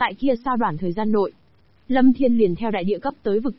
Tại kia sao đoạn thời gian nội, Lâm Thiên liền theo đại địa cấp tới vực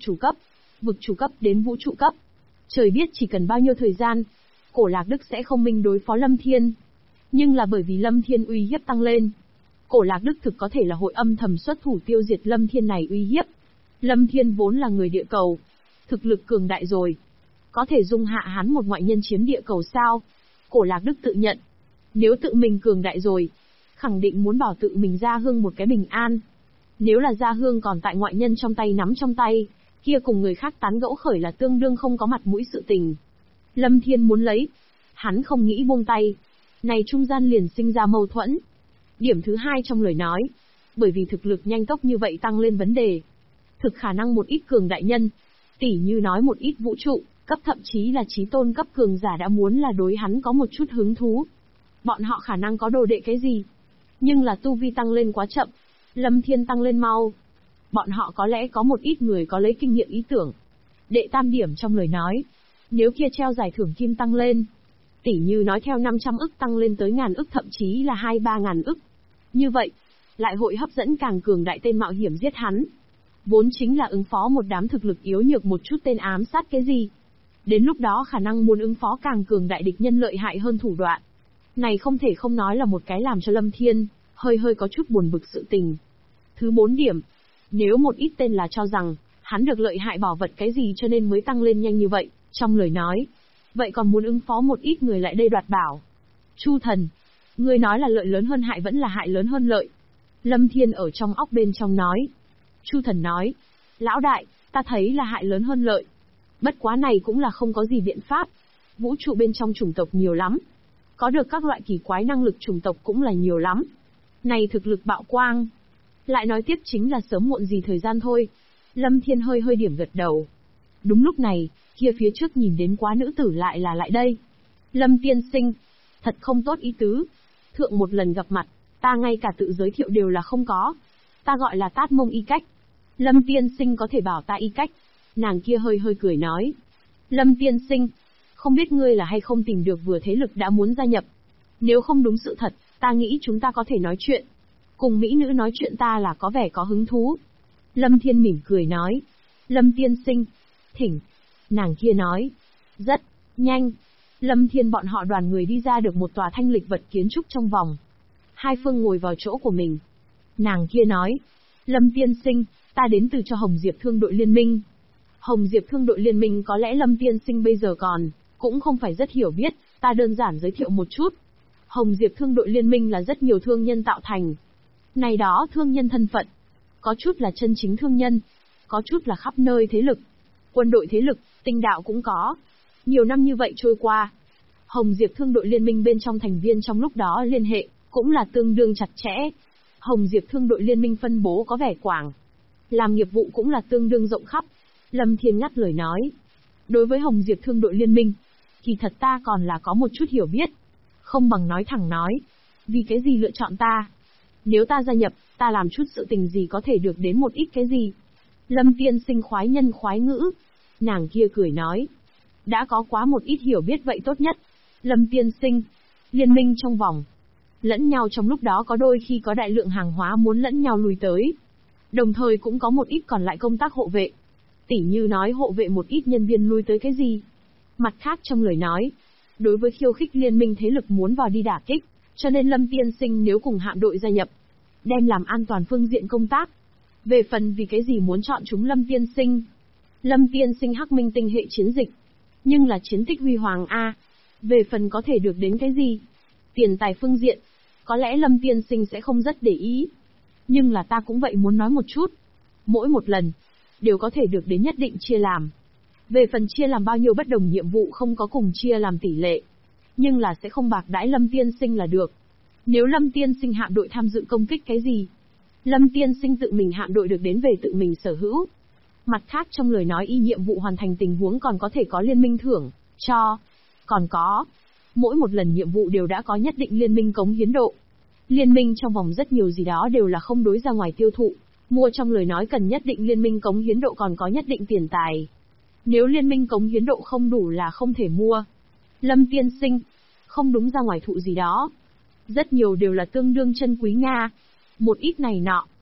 chủ cấp đến vũ trụ cấp. Trời biết chỉ cần bao nhiêu thời gian, Cổ Lạc Đức sẽ không minh đối phó Lâm Thiên. Nhưng là bởi vì Lâm Thiên uy hiếp tăng lên, Cổ Lạc Đức thực có thể là hội âm thầm xuất thủ tiêu diệt Lâm Thiên này uy hiếp. Lâm Thiên vốn là người địa cầu, thực lực cường đại rồi, có thể dung hạ hắn một ngoại nhân chiếm địa cầu sao? Cổ Lạc Đức tự nhận, nếu tự mình cường đại rồi, khẳng định muốn bảo tự mình Gia Hương một cái bình an. Nếu là Gia Hương còn tại ngoại nhân trong tay nắm trong tay, kia cùng người khác tán gẫu khởi là tương đương không có mặt mũi sự tình. Lâm Thiên muốn lấy, hắn không nghĩ buông tay, này trung gian liền sinh ra mâu thuẫn. Điểm thứ hai trong lời nói, bởi vì thực lực nhanh tốc như vậy tăng lên vấn đề, thực khả năng một ít cường đại nhân, tỉ như nói một ít vũ trụ, cấp thậm chí là chí tôn cấp cường giả đã muốn là đối hắn có một chút hứng thú. Bọn họ khả năng có đồ đệ cái gì, nhưng là tu vi tăng lên quá chậm, Lâm Thiên tăng lên mau. Bọn họ có lẽ có một ít người có lấy kinh nghiệm ý tưởng. Đệ tam điểm trong lời nói, nếu kia treo giải thưởng kim tăng lên, tỉ như nói theo 500 ức tăng lên tới ngàn ức thậm chí là 2-3 ngàn ức. Như vậy, lại hội hấp dẫn càng cường đại tên mạo hiểm giết hắn. Vốn chính là ứng phó một đám thực lực yếu nhược một chút tên ám sát cái gì. Đến lúc đó khả năng muốn ứng phó càng cường đại địch nhân lợi hại hơn thủ đoạn. Này không thể không nói là một cái làm cho Lâm Thiên hơi có chút buồn bực sự tình. Thứ 4 điểm, nếu một ít tên là cho rằng hắn được lợi hại bảo vật cái gì cho nên mới tăng lên nhanh như vậy, trong lời nói, vậy còn muốn ứng phó một ít người lại đây đoạt bảo. Chu thần, ngươi nói là lợi lớn hơn hại vẫn là hại lớn hơn lợi? Lâm Thiên ở trong óc bên trong nói. Chu thần nói, lão đại, ta thấy là hại lớn hơn lợi. Bất quá này cũng là không có gì biện pháp. Vũ trụ bên trong chủng tộc nhiều lắm. Có được các loại kỳ quái năng lực chủng tộc cũng là nhiều lắm. Này thực lực bạo quang. Lại nói tiếp chính là sớm muộn gì thời gian thôi. Lâm Thiên hơi điểm gật đầu. Đúng lúc này, kia phía trước nhìn đến quá nữ tử lại là lại đây. Lâm tiên sinh, thật không tốt ý tứ. Thượng một lần gặp mặt, ta ngay cả tự giới thiệu đều là không có. Ta gọi là Tát Mông Y Cách. Lâm tiên sinh có thể bảo ta Y Cách. Nàng kia hơi cười nói. Lâm tiên sinh, không biết ngươi là hay không tìm được vừa thế lực đã muốn gia nhập. Nếu không đúng sự thật, ta nghĩ chúng ta có thể nói chuyện. Cùng mỹ nữ nói chuyện ta là có vẻ có hứng thú. Lâm Thiên mỉm cười nói. Lâm tiên sinh, thỉnh. Nàng kia nói. Rất nhanh. Lâm Thiên bọn họ đoàn người đi ra được một tòa thanh lịch vật kiến trúc trong vòng. Hai phương ngồi vào chỗ của mình. Nàng kia nói. Lâm tiên sinh, ta đến từ cho Hồng Diệp Thương đội Liên minh. Hồng Diệp Thương đội Liên minh có lẽ Lâm tiên sinh bây giờ cũng không phải rất hiểu biết, ta đơn giản giới thiệu một chút. Hồng Diệp Thương đội Liên minh là rất nhiều thương nhân tạo thành. Này đó thương nhân thân phận, có chút là chân chính thương nhân, có chút là khắp nơi thế lực, quân đội thế lực, tinh đạo cũng có. Nhiều năm như vậy trôi qua, Hồng Diệp Thương đội Liên minh bên trong thành viên trong lúc đó liên hệ, cũng là tương đương chặt chẽ. Hồng Diệp Thương đội Liên minh phân bố có vẻ quảng, làm nghiệp vụ cũng là tương đương rộng khắp. Lâm Thiên ngắt lời nói. Đối với Hồng Diệp Thương đội Liên minh, kỳ thật ta còn là có một chút hiểu biết. Không bằng nói thẳng nói. Vì cái gì lựa chọn ta? Nếu ta gia nhập, ta làm chút sự tình gì có thể được đến một ít cái gì? Lâm tiên sinh khoái nhân khoái ngữ. Nàng kia cười nói. Đã có quá một ít hiểu biết vậy tốt nhất. Lâm tiên sinh, liên minh trong vòng. Lẫn nhau trong lúc đó có đôi khi có đại lượng hàng hóa muốn lẫn nhau lùi tới. Đồng thời cũng có một ít còn lại công tác hộ vệ. Tỉ như nói hộ vệ một ít nhân viên lui tới cái gì. Mặt khác trong lời nói, đối với khiêu khích liên minh thế lực muốn vào đi đả kích, cho nên Lâm tiên sinh nếu cùng hạm đội gia nhập, đem làm an toàn phương diện công tác. Về phần vì cái gì muốn chọn chúng Lâm tiên sinh. Lâm tiên sinh Hắc Minh tinh hệ chiến dịch, nhưng là chiến tích huy hoàng A. Về phần có thể được đến cái gì? Tiền tài phương diện, có lẽ Lâm tiên sinh sẽ không rất để ý. Nhưng là ta cũng vậy muốn nói một chút. Mỗi một lần, đều có thể được đến nhất định chia làm. Về phần chia làm bao nhiêu bất đồng nhiệm vụ không có cùng chia làm tỷ lệ. Nhưng là sẽ không bạc đãi Lâm tiên sinh là được. Nếu Lâm tiên sinh hạm đội tham dự công kích cái gì, Lâm tiên sinh tự mình hạm đội được đến về tự mình sở hữu. Mặt khác trong lời nói y nhiệm vụ hoàn thành tình huống còn có thể có liên minh thưởng, cho. Còn có, mỗi một lần nhiệm vụ đều đã có nhất định liên minh cống hiến độ. Liên minh trong vòng rất nhiều gì đó đều là không đối ra ngoài tiêu thụ. Mua trong lời nói cần nhất định liên minh cống hiến độ còn có nhất định tiền tài. Nếu liên minh cống hiến độ không đủ là không thể mua. Lâm tiên sinh, không đúng ra ngoài thụ gì đó. Rất nhiều đều là tương đương chân quý Nga. Một ít này nọ.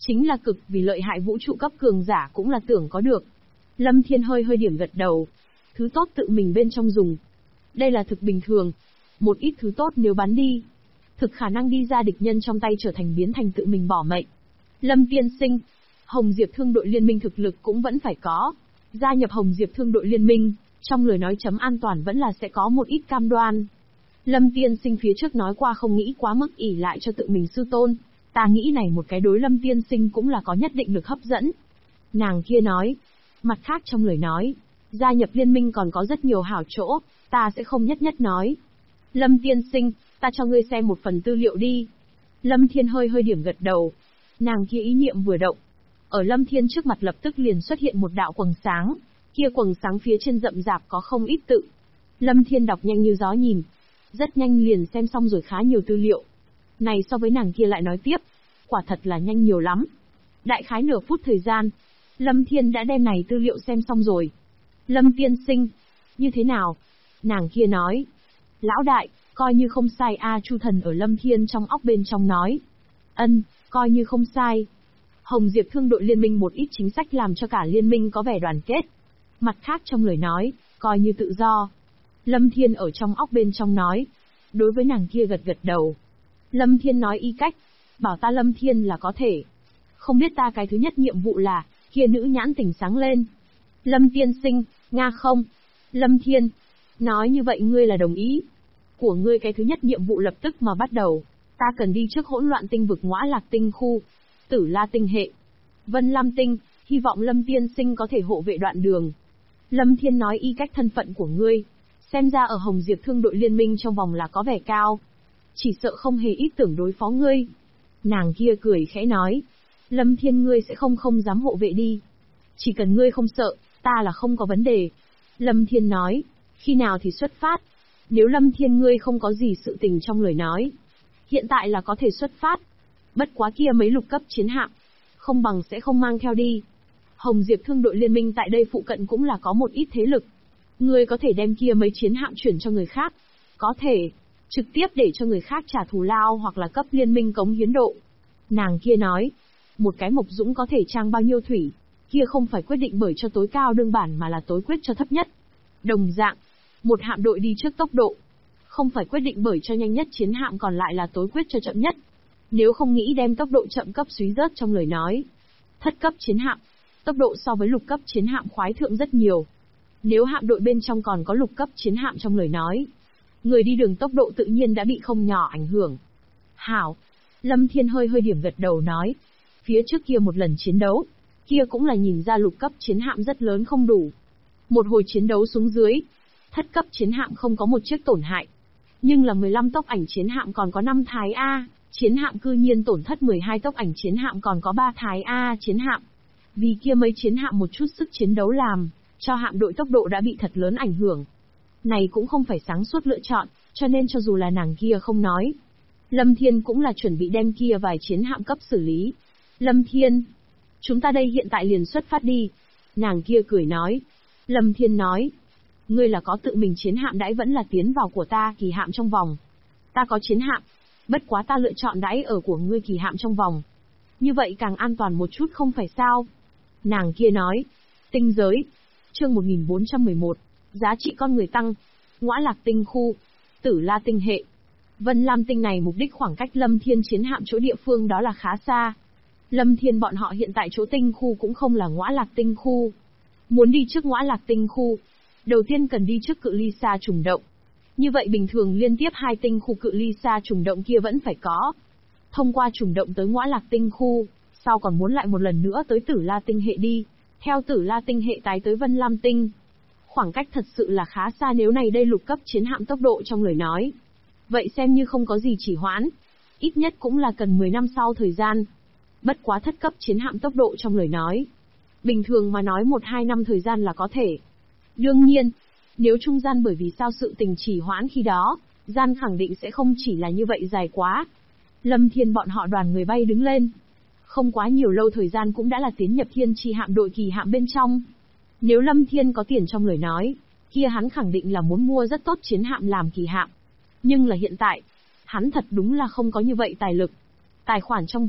Chính là cực vì lợi hại vũ trụ cấp cường giả cũng là tưởng có được. Lâm Thiên hơi điểm gật đầu. Thứ tốt tự mình bên trong dùng. Đây là thực bình thường. Một ít thứ tốt nếu bắn đi, thực khả năng đi ra địch nhân trong tay trở thành biến thành tự mình bỏ mệnh. Lâm tiên sinh, Hồng Diệp Thương đội liên minh thực lực cũng vẫn phải có. Gia nhập Hồng Diệp Thương đội liên minh, trong lời nói chấm an toàn vẫn là sẽ có một ít cam đoan. Lâm tiên sinh phía trước nói qua không nghĩ quá mức ỷ lại cho tự mình sư tôn. Ta nghĩ này một cái đối Lâm tiên sinh cũng là có nhất định lực hấp dẫn. Nàng kia nói. Mặt khác trong lời nói, gia nhập liên minh còn có rất nhiều hảo chỗ, ta sẽ không nhất nói. Lâm tiên sinh, ta cho ngươi xem một phần tư liệu đi. Lâm Thiên hơi điểm gật đầu. Nàng kia ý niệm vừa động. Ở Lâm Thiên trước mặt lập tức liền xuất hiện một đạo quầng sáng. Kia quầng sáng phía trên rậm rạp có không ít tự. Lâm Thiên đọc nhanh như gió nhìn. Rất nhanh liền xem xong rồi khá nhiều tư liệu. Này so với nàng kia lại nói tiếp. Quả thật là nhanh nhiều lắm. Đại khái nửa phút thời gian, Lâm Thiên đã đem này tư liệu xem xong rồi. Lâm tiên sinh, như thế nào? Nàng kia nói. Lão đại, coi như không sai a. Chu Thần ở Lâm Thiên trong óc bên trong nói. Ân, coi như không sai. Hồng Diệp Thương đội liên minh một ít chính sách làm cho cả liên minh có vẻ đoàn kết. Mặt khác trong lời nói, coi như tự do. Lâm Thiên ở trong óc bên trong nói. Đối với nàng kia gật đầu. Lâm Thiên nói y cách. Bảo ta Lâm Thiên là có thể. Không biết ta cái thứ nhất nhiệm vụ là, kia nữ nhãn tỉnh sáng lên. Lâm tiên sinh, Nga không? Lâm Thiên. Nói như vậy ngươi là đồng ý. Của ngươi cái thứ nhất nhiệm vụ lập tức mà bắt đầu. Ta cần đi trước hỗn loạn tinh vực Ngõa Lạc tinh khu. Tử La tinh hệ. Vân Lam tinh, hy vọng Lâm tiên sinh có thể hộ vệ đoạn đường. Lâm Thiên nói y cách thân phận của ngươi. Xem ra ở Hồng Diệp Thương đội liên minh trong vòng là có vẻ cao. Chỉ sợ không hề ý tưởng đối phó ngươi. Nàng kia cười khẽ nói. Lâm Thiên ngươi sẽ không dám hộ vệ đi. Chỉ cần ngươi không sợ, ta là không có vấn đề. Lâm Thiên nói. Khi nào thì xuất phát? Nếu Lâm Thiên ngươi không có gì sự tình trong lời nói, hiện tại là có thể xuất phát. Bất quá kia mấy lục cấp chiến hạm, không bằng sẽ không mang theo đi. Hồng Diệp Thương đội liên minh tại đây phụ cận cũng là có một ít thế lực. Ngươi có thể đem kia mấy chiến hạm chuyển cho người khác. Có thể, trực tiếp để cho người khác trả thù lao hoặc là cấp liên minh cống hiến độ. Nàng kia nói, một cái mộc dũng có thể trang bao nhiêu thủy, kia không phải quyết định bởi cho tối cao đương bản mà là tối quyết cho thấp nhất. Đồng dạng, một hạm đội đi trước tốc độ, không phải quyết định bởi cho nhanh nhất chiến hạm còn lại là tối quyết cho chậm nhất. Nếu không nghĩ đem tốc độ chậm cấp suy rớt trong lời nói. Thất cấp chiến hạm, tốc độ so với lục cấp chiến hạm khoái thượng rất nhiều. Nếu hạm đội bên trong còn có lục cấp chiến hạm trong lời nói, người đi đường tốc độ tự nhiên đã bị không nhỏ ảnh hưởng. Hảo, Lâm Thiên hơi điểm gật đầu nói. Phía trước kia một lần chiến đấu, kia cũng là nhìn ra lục cấp chiến hạm rất lớn không đủ. Một hồi chiến đấu xuống dưới, thất cấp chiến hạm không có một chiếc tổn hại. Nhưng là 15 tốc ảnh chiến hạm còn có 5 thái A, chiến hạm cư nhiên tổn thất 12 tốc ảnh chiến hạm còn có 3 thái A chiến hạm. Vì kia mấy chiến hạm một chút sức chiến đấu làm, cho hạm đội tốc độ đã bị thật lớn ảnh hưởng. Này cũng không phải sáng suốt lựa chọn, cho nên cho dù là nàng kia không nói. Lâm Thiên cũng là chuẩn bị đem kia vài chiến hạm cấp xử lý. Lâm Thiên, chúng ta đây hiện tại liền xuất phát đi. Nàng kia cười nói. Lâm Thiên nói, ngươi là có tự mình chiến hạm đãi vẫn là tiến vào của ta kỳ hạm trong vòng. Ta có chiến hạm, bất quá ta lựa chọn đãi ở của ngươi kỳ hạm trong vòng. Như vậy càng an toàn một chút không phải sao? Nàng kia nói, tinh giới, chương 1411, giá trị con người tăng, Ngõa Lạc tinh khu, Tử La tinh hệ. Vân Lam tinh này mục đích khoảng cách Lâm Thiên chiến hạm chỗ địa phương đó là khá xa. Lâm Thiên bọn họ hiện tại chỗ tinh khu cũng không là Ngõa Lạc tinh khu. Muốn đi trước Ngõa Lạc tinh khu, đầu tiên cần đi trước cự ly xa trùng động. Như vậy bình thường liên tiếp hai tinh khu cự ly xa trùng động kia vẫn phải có. Thông qua trùng động tới Ngõa Lạc tinh khu, sau còn muốn lại một lần nữa tới Tử La tinh hệ đi, theo Tử La tinh hệ tái tới Vân Lam tinh. Khoảng cách thật sự là khá xa nếu này đây lục cấp chiến hạm tốc độ trong lời nói. Vậy xem như không có gì chỉ hoãn, ít nhất cũng là cần 10 năm sau thời gian. Bất quá thất cấp chiến hạm tốc độ trong lời nói, bình thường mà nói 1-2 năm thời gian là có thể. Đương nhiên, nếu trung gian bởi vì sao sự tình chỉ hoãn khi đó, gian khẳng định sẽ không chỉ là như vậy dài quá. Lâm Thiên bọn họ đoàn người bay đứng lên. Không quá nhiều lâu thời gian cũng đã là tiến nhập thiên chi hạm đội kỳ hạm bên trong. Nếu Lâm Thiên có tiền trong lời nói, kia hắn khẳng định là muốn mua rất tốt chiến hạm làm kỳ hạm. Nhưng là hiện tại, hắn thật đúng là không có như vậy tài lực. Tài khoản trong vòng,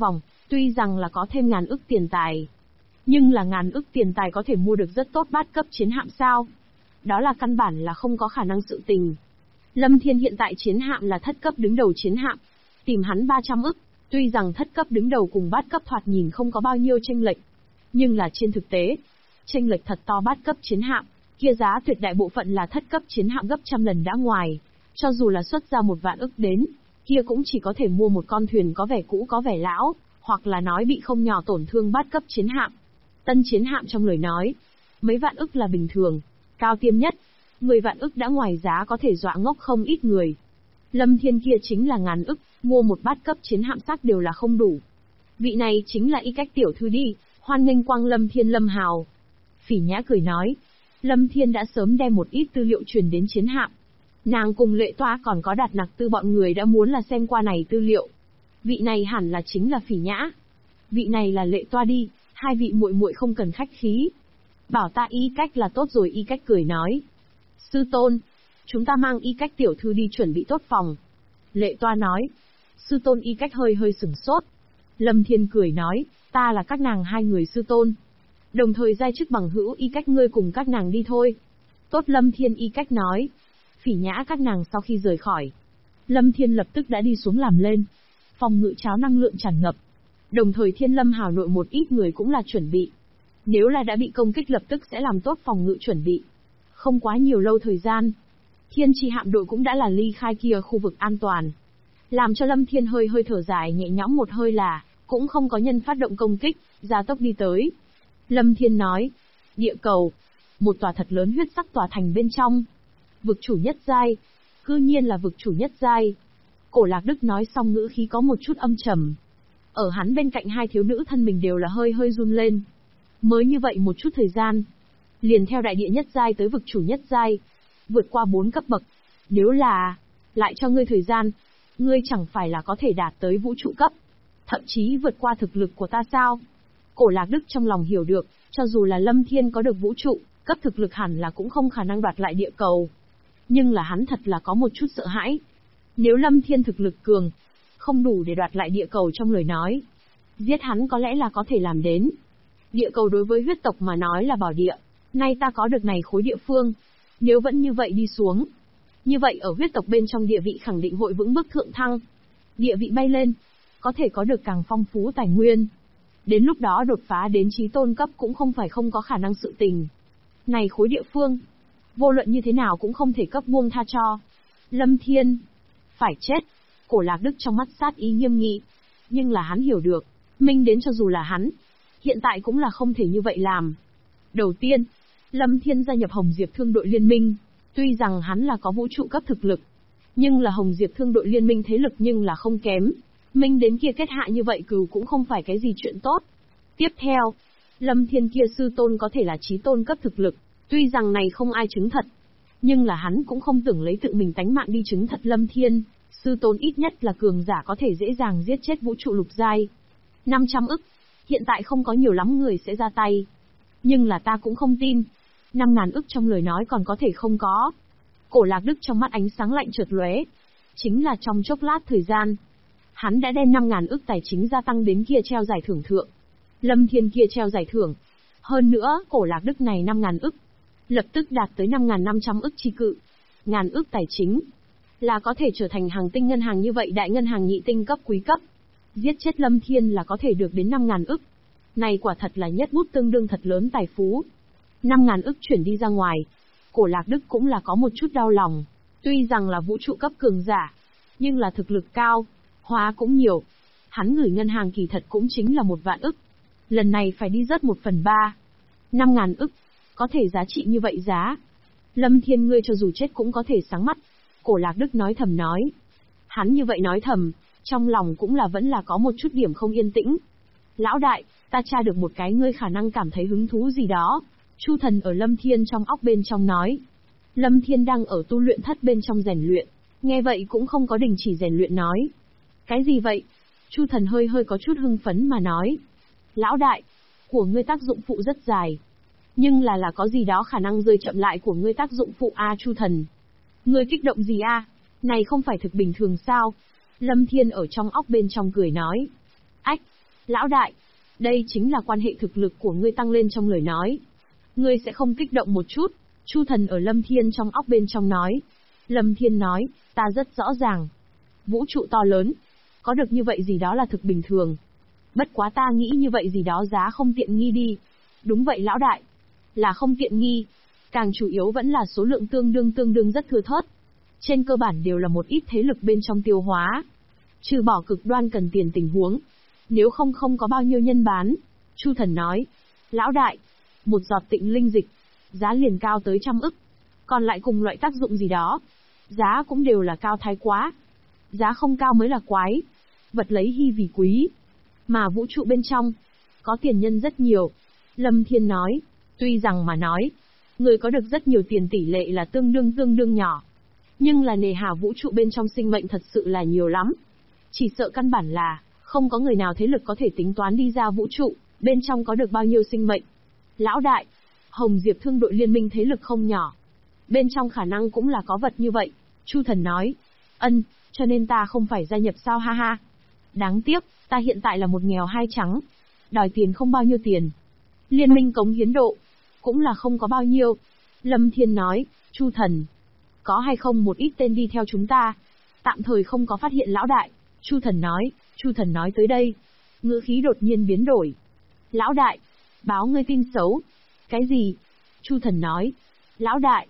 Tuy rằng là có thêm ngàn ức tiền tài, nhưng là ngàn ức tiền tài có thể mua được rất tốt bát cấp chiến hạm sao? Đó là căn bản là không có khả năng sự tình. Lâm Thiên hiện tại chiến hạm là thất cấp đứng đầu chiến hạm, tìm hắn 300 ức, tuy rằng thất cấp đứng đầu cùng bát cấp thoạt nhìn không có bao nhiêu chênh lệch, nhưng là trên thực tế, chênh lệch thật to. Bát cấp chiến hạm, kia giá tuyệt đại bộ phận là thất cấp chiến hạm gấp trăm lần đã ngoài, cho dù là xuất ra 1 vạn ức đến, kia cũng chỉ có thể mua một con thuyền có vẻ cũ có vẻ lão, hoặc là nói bị không nhỏ tổn thương bát cấp chiến hạm. Tân chiến hạm trong lời nói, mấy vạn ức là bình thường, cao tiêm nhất, 10 vạn ức đã ngoài giá có thể dọa ngốc không ít người. Lâm Thiên kia chính là ngàn ức, mua một bát cấp chiến hạm xác đều là không đủ. Vị này chính là Y Cách tiểu thư đi, hoan nghênh quang Lâm Thiên Lâm Hào. Phỉ Nhã cười nói, Lâm Thiên đã sớm đem một ít tư liệu truyền đến chiến hạm. Nàng cùng Lệ Toa còn có Đạt Nặc Tư bọn người đã muốn là xem qua này tư liệu. Vị này hẳn là chính là Phỉ Nhã. Vị này là Lệ Toa đi, hai vị muội muội không cần khách khí. Bảo ta Y Cách là tốt rồi. Y Cách cười nói, sư tôn, chúng ta mang Y Cách tiểu thư đi chuẩn bị tốt phòng. Lệ Toa nói, sư tôn. Y Cách hơi sửng sốt. Lâm Thiên cười nói, ta là các nàng hai người sư tôn, đồng thời giai chức bằng hữu. Y Cách ngươi cùng các nàng đi thôi. Tốt. Lâm Thiên. Y Cách nói. Phỉ Nhã các nàng sau khi rời khỏi, Lâm Thiên lập tức đã đi xuống làm lên. Phòng ngự cháo năng lượng tràn ngập, đồng thời Thiên Lâm Hào nội một ít người cũng là chuẩn bị. Nếu là đã bị công kích lập tức sẽ làm tốt phòng ngự chuẩn bị. Không quá nhiều lâu thời gian, Thiên Chi hạm đội cũng đã là ly khai kia khu vực an toàn. Làm cho Lâm Thiên hơi thở dài nhẹ nhõm một hơi là, cũng không có nhân phát động công kích, gia tốc đi tới. Lâm Thiên nói, địa cầu, một tòa thật lớn huyết sắc tòa thành bên trong. Vực chủ nhất giai, cư nhiên là vực chủ nhất giai. Cổ Lạc Đức nói xong ngữ khí có một chút âm trầm. Ở hắn bên cạnh hai thiếu nữ thân mình đều là hơi run lên. Mới như vậy một chút thời gian, liền theo đại địa nhất giai tới vực chủ nhất giai, vượt qua 4 cấp bậc. Nếu là lại cho ngươi thời gian, ngươi chẳng phải là có thể đạt tới vũ trụ cấp, thậm chí vượt qua thực lực của ta sao? Cổ Lạc Đức trong lòng hiểu được, cho dù là Lâm Thiên có được vũ trụ cấp thực lực hẳn là cũng không khả năng đoạt lại địa cầu. Nhưng là hắn thật là có một chút sợ hãi. Nếu Lâm Thiên thực lực cường, không đủ để đoạt lại địa cầu trong lời nói, giết hắn có lẽ là có thể làm đến. Địa cầu đối với huyết tộc mà nói là bảo địa, nay ta có được này khối địa phương. Nếu vẫn như vậy đi xuống, như vậy ở huyết tộc bên trong địa vị khẳng định hội vững bước thượng thăng. Địa vị bay lên, có thể có được càng phong phú tài nguyên. Đến lúc đó đột phá đến chí tôn cấp cũng không phải không có khả năng sự tình. Này khối địa phương, vô luận như thế nào cũng không thể cấp buông tha cho. Lâm Thiên, phải chết. Cổ Lạc Đức trong mắt sát ý nghiêm nghị. Nhưng là hắn hiểu được, minh đến cho dù là hắn, hiện tại cũng là không thể như vậy làm. Đầu tiên, Lâm Thiên gia nhập Hồng Diệp Thương đội liên minh. Tuy rằng hắn là có vũ trụ cấp thực lực, nhưng là Hồng Diệp Thương đội liên minh thế lực nhưng là không kém. Minh đến kia kết hạ như vậy cừu cũng không phải cái gì chuyện tốt. Tiếp theo, Lâm Thiên kia sư tôn có thể là chí tôn cấp thực lực. Tuy rằng này không ai chứng thật, nhưng là hắn cũng không tưởng lấy tự mình tánh mạng đi chứng thật Lâm Thiên. Sư tôn ít nhất là cường giả có thể dễ dàng giết chết vũ trụ lục giai. 500 ức, hiện tại không có nhiều lắm người sẽ ra tay. Nhưng là ta cũng không tin. 5.000 ức trong lời nói còn có thể không có. Cổ Lạc Đức trong mắt ánh sáng lạnh chợt lóe. Chính là trong chốc lát thời gian, hắn đã đem 5.000 ức tài chính gia tăng đến kia treo giải thưởng thượng. Lâm Thiên kia treo giải thưởng. Hơn nữa, Cổ Lạc Đức này 5.000 ức, lập tức đạt tới 5.500 ức chi cự. Ngàn ức tài chính, là có thể trở thành hàng tinh ngân hàng như vậy đại ngân hàng nhị tinh cấp quý cấp. Giết chết Lâm Thiên là có thể được đến 5.000 ức. Này quả thật là nhất bút tương đương thật lớn tài phú. 5.000 ức chuyển đi ra ngoài, Cổ Lạc Đức cũng là có một chút đau lòng. Tuy rằng là vũ trụ cấp cường giả, nhưng là thực lực cao, hóa cũng nhiều. Hắn gửi ngân hàng kỳ thật cũng chính là 1 vạn ức. Lần này phải đi rớt 1/3. 5.000 ức, có thể giá trị như vậy giá. Lâm Thiên ngươi cho dù chết cũng có thể sáng mắt. Cổ Lạc Đức nói thầm nói. Hắn như vậy nói thầm, trong lòng cũng là vẫn là có một chút điểm không yên tĩnh. Lão đại, ta tra được một cái ngươi khả năng cảm thấy hứng thú gì đó. Chu Thần ở Lâm Thiên trong óc bên trong nói. Lâm Thiên đang ở tu luyện thất bên trong rèn luyện, nghe vậy cũng không có đình chỉ rèn luyện nói. Cái gì vậy? Chu Thần hơi có chút hưng phấn mà nói. Lão đại, của ngươi tác dụng phụ rất dài. Nhưng là có gì đó khả năng rơi chậm lại của ngươi tác dụng phụ a Chu Thần. Ngươi kích động gì a? Này không phải thực bình thường sao? Lâm Thiên ở trong óc bên trong cười nói. Ách, Lão đại, đây chính là quan hệ thực lực của ngươi tăng lên trong lời nói. Ngươi sẽ không kích động một chút, Chu Thần ở Lâm Thiên trong óc bên trong nói. Lâm Thiên nói, ta rất rõ ràng. Vũ trụ to lớn, có được như vậy gì đó là thực bình thường. Bất quá ta nghĩ như vậy gì đó giá không tiện nghi đi. Đúng vậy lão đại, là không tiện nghi. Càng chủ yếu vẫn là số lượng tương đương rất thưa thớt. Trên cơ bản đều là một ít thế lực bên trong tiêu hóa. Trừ bỏ cực đoan cần tiền tình huống. Nếu không có bao nhiêu nhân bán. Chu Thần nói, lão đại, một giọt tịnh linh dịch, giá liền cao tới 100 ức. Còn lại cùng loại tác dụng gì đó, giá cũng đều là cao thái quá. Giá không cao mới là quái. Vật lấy hy vì quý. Mà vũ trụ bên trong, có tiền nhân rất nhiều. Lâm Thiên nói, tuy rằng mà nói, người có được rất nhiều tiền tỷ lệ là tương đương nhỏ. Nhưng là nề hà vũ trụ bên trong sinh mệnh thật sự là nhiều lắm. Chỉ sợ căn bản là, không có người nào thế lực có thể tính toán đi ra vũ trụ, bên trong có được bao nhiêu sinh mệnh. Lão đại, Hồng Diệp thương đội liên minh thế lực không nhỏ. Bên trong khả năng cũng là có vật như vậy. Chu Thần nói, cho nên ta không phải gia nhập sao ha ha. Đáng tiếc, ta hiện tại là một nghèo hai trắng. Đòi tiền không bao nhiêu tiền. Liên minh cống hiến độ, cũng là không có bao nhiêu. Lâm Thiên nói, Chu Thần, có hay không một ít tên đi theo chúng ta? Tạm thời không có phát hiện lão đại. Chu Thần nói tới đây. Ngữ khí đột nhiên biến đổi. Lão đại, báo ngươi tin xấu. Cái gì? Chu Thần nói, lão đại,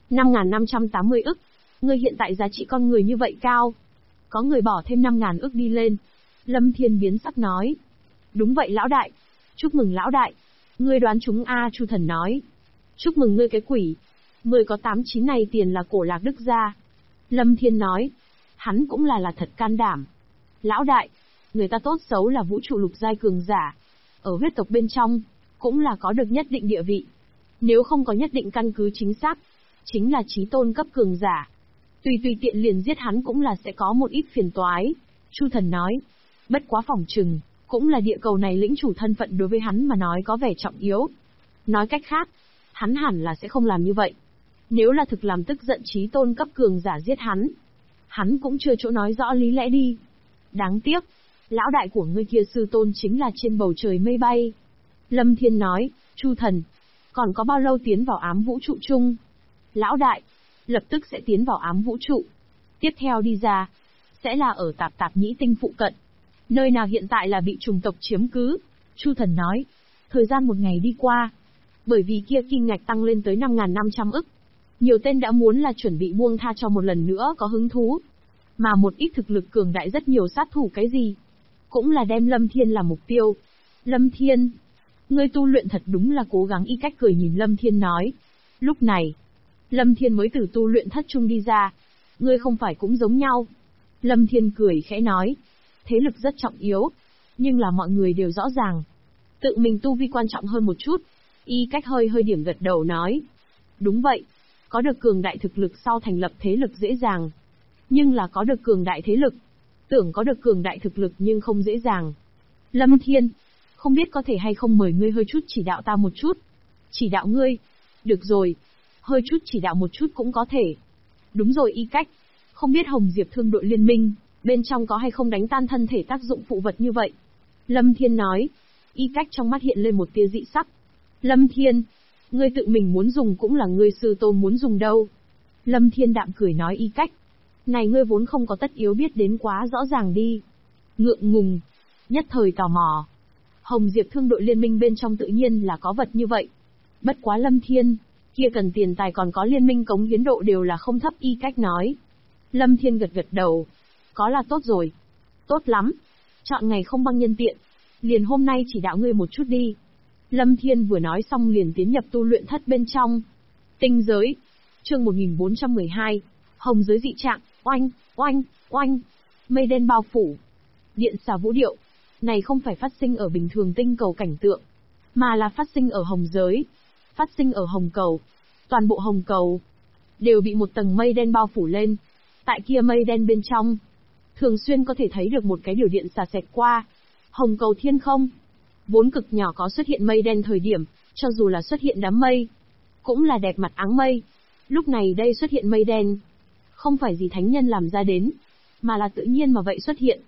5.580 ức. Ngươi hiện tại giá trị con người như vậy cao. Có người bỏ thêm 5.000 ức đi lên. Lâm Thiên biến sắc nói. Đúng vậy lão đại. Chúc mừng lão đại. Ngươi đoán chúng a. Chu Thần nói. Chúc mừng ngươi cái quỷ. 10 có 89 này tiền là cổ Lạc Đức ra. Lâm Thiên nói. Hắn cũng là thật can đảm. Lão đại, người ta tốt xấu là vũ trụ lục giai cường giả. Ở huyết tộc bên trong, cũng là có được nhất định địa vị. Nếu không có nhất định căn cứ chính xác, chính là chí tôn cấp cường giả. Tùy tiện liền giết hắn cũng là sẽ có một ít phiền toái. Chu Thần nói. Bất quá phỏng chừng, cũng là địa cầu này lĩnh chủ thân phận đối với hắn mà nói có vẻ trọng yếu. Nói cách khác, hắn hẳn là sẽ không làm như vậy. Nếu là thực làm tức giận chí tôn cấp cường giả giết hắn cũng chưa chỗ nói rõ lý lẽ đi. Đáng tiếc, lão đại của ngươi kia sư tôn chính là trên bầu trời mây bay. Lâm Thiên nói, Chu Thần, còn có bao lâu tiến vào ám vũ trụ chung? Lão đại, lập tức sẽ tiến vào ám vũ trụ. Tiếp theo đi ra, sẽ là ở tạp nhĩ tinh phụ cận. Nơi nào hiện tại là bị trùng tộc chiếm cứ. Chu Thần nói, thời gian một ngày đi qua. Bởi vì kia kim ngạch tăng lên tới 5.500 ức. Nhiều tên đã muốn là chuẩn bị buông tha cho một lần nữa có hứng thú. Mà một ít thực lực cường đại rất nhiều sát thủ cái gì. Cũng là đem Lâm Thiên làm mục tiêu. Lâm Thiên, ngươi tu luyện thật đúng là cố gắng. Y Cách cười nhìn Lâm Thiên nói. Lúc này, Lâm Thiên mới từ tu luyện thất trung đi ra. Ngươi không phải cũng giống nhau. Lâm Thiên cười khẽ nói. Thế lực rất trọng yếu. Nhưng là mọi người đều rõ ràng. Tự mình tu vi quan trọng hơn một chút. Y Cách hơi điểm gật đầu nói. Đúng vậy. Có được cường đại thực lực sau thành lập thế lực dễ dàng. Nhưng là có được cường đại thế lực. Tưởng có được cường đại thực lực nhưng không dễ dàng. Lâm Thiên, không biết có thể hay không mời ngươi hơi chút chỉ đạo ta một chút. Chỉ đạo ngươi. Được rồi. Hơi chút chỉ đạo một chút cũng có thể. Đúng rồi Y Cách. Không biết Hồng Diệp thương đội liên minh, bên trong có hay không đánh tan thân thể tác dụng phụ vật như vậy? Lâm Thiên nói. Y Cách trong mắt hiện lên một tia dị sắc. Lâm Thiên, ngươi tự mình muốn dùng cũng là ngươi sư tôn muốn dùng đâu. Lâm Thiên đạm cười nói Y Cách. Này ngươi vốn không có tất yếu biết đến quá rõ ràng đi. Ngượng ngùng. Nhất thời tò mò. Hồng Diệp thương đội liên minh bên trong tự nhiên là có vật như vậy. Bất quá Lâm Thiên, kia cần tiền tài còn có liên minh cống hiến độ đều là không thấp. Y Cách nói. Lâm Thiên gật đầu. Có là tốt rồi. Tốt lắm. Chọn ngày không băng nhân tiện. Liền hôm nay chỉ đạo ngươi một chút đi. Lâm Thiên vừa nói xong liền tiến nhập tu luyện thất bên trong. Tinh giới. Chương 1412. Hồng giới dị trạng. Oanh. Mây đen bao phủ. Điện xà vũ điệu. Này không phải phát sinh ở bình thường tinh cầu cảnh tượng, mà là phát sinh ở hồng giới. Phát sinh ở hồng cầu. Toàn bộ hồng cầu đều bị một tầng mây đen bao phủ lên. Tại kia mây đen bên trong, thường xuyên có thể thấy được một cái điều điện xà xẹt qua. Hồng cầu thiên không, vốn cực nhỏ có xuất hiện mây đen thời điểm, cho dù là xuất hiện đám mây, cũng là đẹp mặt áng mây. Lúc này đây xuất hiện mây đen, không phải gì thánh nhân làm ra đến, mà là tự nhiên mà vậy xuất hiện.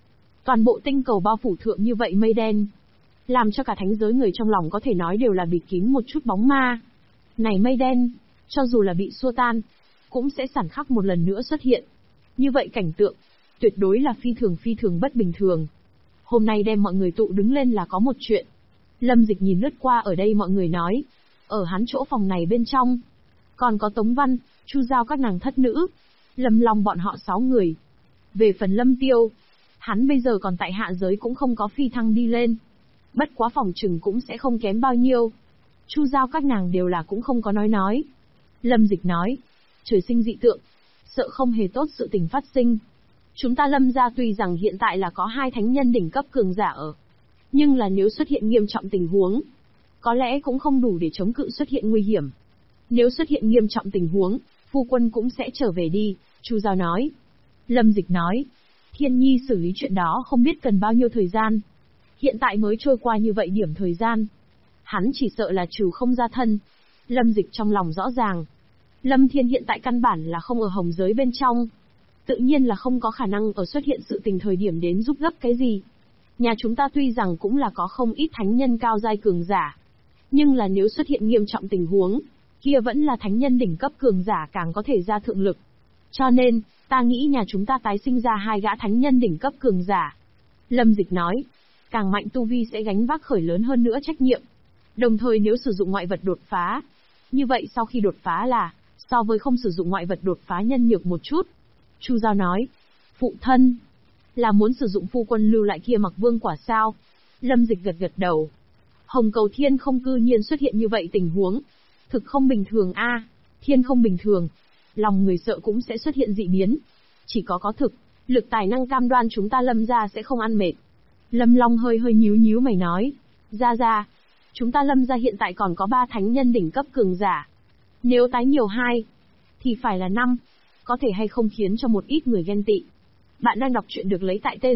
Toàn bộ tinh cầu bao phủ thượng như vậy mây đen, làm cho cả thánh giới người trong lòng có thể nói đều là bịt kín một chút bóng ma. Này mây đen, cho dù là bị xua tan, cũng sẽ phản khắc một lần nữa xuất hiện. Như vậy cảnh tượng, tuyệt đối là phi thường bất bình thường. Hôm nay đem mọi người tụ đứng lên là có một chuyện. Lâm Dịch nhìn lướt qua ở đây mọi người nói, ở hắn chỗ phòng này bên trong, còn có Tống Văn, Chu Giao các nàng thất nữ, Lâm Long bọn họ 6 người. Về phần Lâm Tiêu, hắn bây giờ còn tại hạ giới cũng không có phi thăng đi lên. Bất quá phòng trừng cũng sẽ không kém bao nhiêu. Chu Giao các nàng đều là cũng không có nói. Lâm Dịch nói, trời sinh dị tượng, sợ không hề tốt sự tình phát sinh. Chúng ta Lâm gia tuy rằng hiện tại là có 2 thánh nhân đỉnh cấp cường giả ở, nhưng là nếu xuất hiện nghiêm trọng tình huống, có lẽ cũng không đủ để chống cự xuất hiện nguy hiểm. Nếu xuất hiện nghiêm trọng tình huống, phu quân cũng sẽ trở về đi, Chu Giao nói. Lâm Dịch nói, Thiên Nhi xử lý chuyện đó không biết cần bao nhiêu thời gian. Hiện tại mới trôi qua như vậy điểm thời gian. Hắn chỉ sợ là trừ không ra thân. Lâm Dịch trong lòng rõ ràng. Lâm Thiên hiện tại căn bản là không ở hồng giới bên trong. Tự nhiên là không có khả năng ở xuất hiện sự tình thời điểm đến giúp gấp cái gì. Nhà chúng ta tuy rằng cũng là có không ít thánh nhân cao giai cường giả. Nhưng là nếu xuất hiện nghiêm trọng tình huống, kia vẫn là thánh nhân đỉnh cấp cường giả càng có thể ra thượng lực. Cho nên, ta nghĩ nhà chúng ta tái sinh ra 2 gã thánh nhân đỉnh cấp cường giả. Lâm Dịch nói, càng mạnh tu vi sẽ gánh vác khởi lớn hơn nữa trách nhiệm. Đồng thời nếu sử dụng ngoại vật đột phá, như vậy sau khi đột phá là, so với không sử dụng ngoại vật đột phá nhân nhược một chút. Chu Giao nói, phụ thân, là muốn sử dụng phu quân lưu lại kia Mặc Vương quả sao? Lâm Dịch gật đầu. Hồng Cầu Thiên không cư nhiên xuất hiện như vậy tình huống. Thực không bình thường a, thiên không bình thường. Lòng người sợ cũng sẽ xuất hiện dị biến. Chỉ có thực, lực tài năng cam đoan chúng ta Lâm gia sẽ không ăn mệt. Lâm Long hơi nhíu mày nói, ra, chúng ta Lâm gia hiện tại còn có 3 thánh nhân đỉnh cấp cường giả. Nếu tái nhiều 2, thì phải là 5, có thể hay không khiến cho một ít người ghen tị. Bạn đang đọc truyện được lấy tại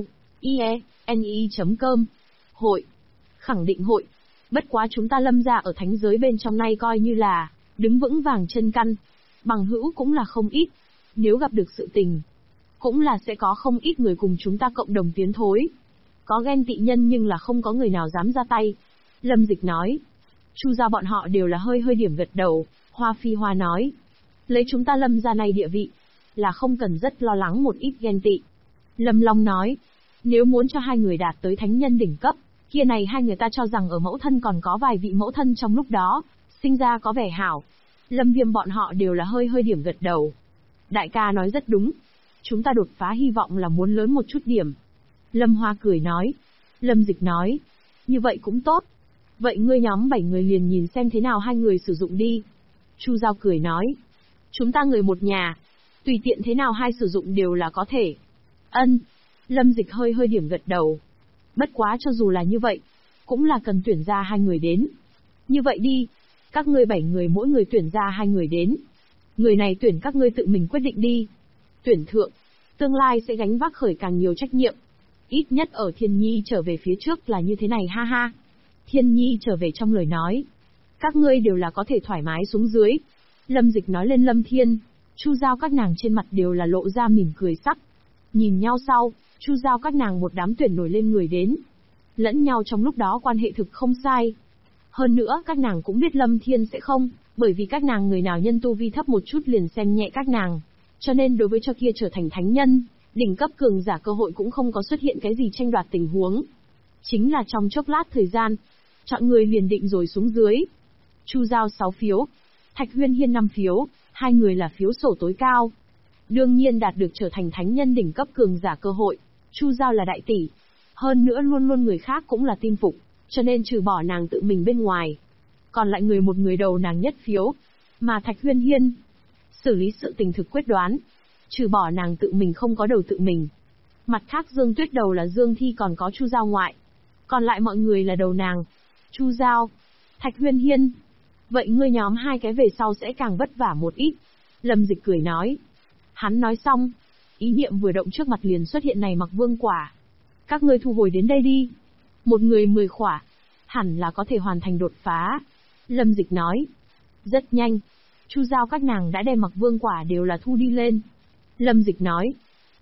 tzu.ie.ni.com. Hội. Khẳng định hội. Bất quá chúng ta Lâm gia ở thánh giới bên trong nay coi như là đứng vững vàng chân căn. Bằng hữu cũng là không ít. Nếu gặp được sự tình, cũng là sẽ có không ít người cùng chúng ta cộng đồng tiến thối. Có ghen tị nhân nhưng là không có người nào dám ra tay. Lâm Dịch nói. Chu gia bọn họ đều là hơi điểm gật đầu. Hoa Phi Hoa nói, lấy chúng ta Lâm gia này địa vị, là không cần rất lo lắng một ít ghen tị. Lâm Long nói, nếu muốn cho 2 người đạt tới thánh nhân đỉnh cấp, kia này 2 người ta cho rằng ở mẫu thân còn có vài vị mẫu thân trong lúc đó, sinh ra có vẻ hảo. Lâm Viêm bọn họ đều là hơi điểm gật đầu. Đại ca nói rất đúng, chúng ta đột phá hy vọng là muốn lớn một chút điểm. Lâm Hoa cười nói. Lâm Dịch nói, như vậy cũng tốt. Vậy ngươi nhóm 7 người liền nhìn xem thế nào 2 người sử dụng đi. Chu Giao cười nói, chúng ta người một nhà, tùy tiện thế nào 2 sử dụng đều là có thể. Ân. Lâm Dịch hơi điểm gật đầu. Bất quá cho dù là như vậy, cũng là cần tuyển ra 2 người đến. Như vậy đi, các ngươi 7 người mỗi người tuyển ra 2 người đến. Người này tuyển các ngươi tự mình quyết định đi. Tuyển thượng, tương lai sẽ gánh vác khởi càng nhiều trách nhiệm. Ít nhất ở Thiên Nhi trở về phía trước là như thế này ha ha. Thiên Nhi trở về trong lời nói, các ngươi đều là có thể thoải mái xuống dưới. Lâm Dịch nói lên Lâm Thiên, Chu Giao các nàng trên mặt đều là lộ ra mỉm cười sắc. Nhìn nhau sau, Chu Giao các nàng một đám tuyển nổi lên người đến. Lẫn nhau trong lúc đó quan hệ thực không sai. Hơn nữa các nàng cũng biết Lâm Thiên sẽ không, bởi vì các nàng người nào nhân tu vi thấp một chút liền xem nhẹ các nàng. Cho nên đối với cho kia trở thành thánh nhân, đỉnh cấp cường giả cơ hội cũng không có xuất hiện cái gì tranh đoạt tình huống. Chính là trong chốc lát thời gian, chọn người liền định rồi xuống dưới. Chu Giao 6 phiếu, Thạch Huyên Hiên 5 phiếu, 2 người là phiếu sổ tối cao. Đương nhiên đạt được trở thành thánh nhân đỉnh cấp cường giả cơ hội, Chu Giao là đại tỷ. Hơn nữa luôn người khác cũng là tin phục, cho nên trừ bỏ nàng tự mình bên ngoài, còn lại người một người đầu nàng nhất phiếu. Mà Thạch Huyên Hiên, xử lý sự tình thực quyết đoán, trừ bỏ nàng tự mình không có đầu tự mình. Mặt khác Dương Tuyết đầu là Dương Thi còn có Chu Giao ngoại. Còn lại mọi người là đầu nàng. Chu Giao, Thạch Huyên Hiên. Vậy ngươi nhóm 2 cái về sau sẽ càng vất vả một ít. Lâm Dịch cười nói. Hắn nói xong, ý niệm vừa động trước mặt liền xuất hiện này Mặc Vương quả. Các ngươi thu hồi đến đây đi. Một người 10 khỏa, hẳn là có thể hoàn thành đột phá. Lâm Dịch nói. Rất nhanh, Chu Giao các nàng đã đem Mặc Vương quả đều là thu đi lên. Lâm Dịch nói.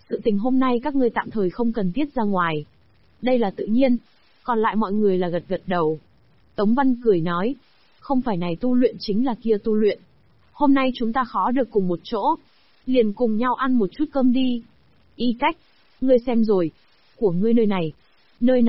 Sự tình hôm nay các ngươi tạm thời không cần tiết ra ngoài. Đây là tự nhiên. Còn lại mọi người là gật gật đầu. Tống Văn cười nói, không phải này tu luyện chính là kia tu luyện. Hôm nay chúng ta khó được cùng một chỗ. Liền cùng nhau ăn một chút cơm đi. Y Cách, ngươi xem rồi. Của ngươi nơi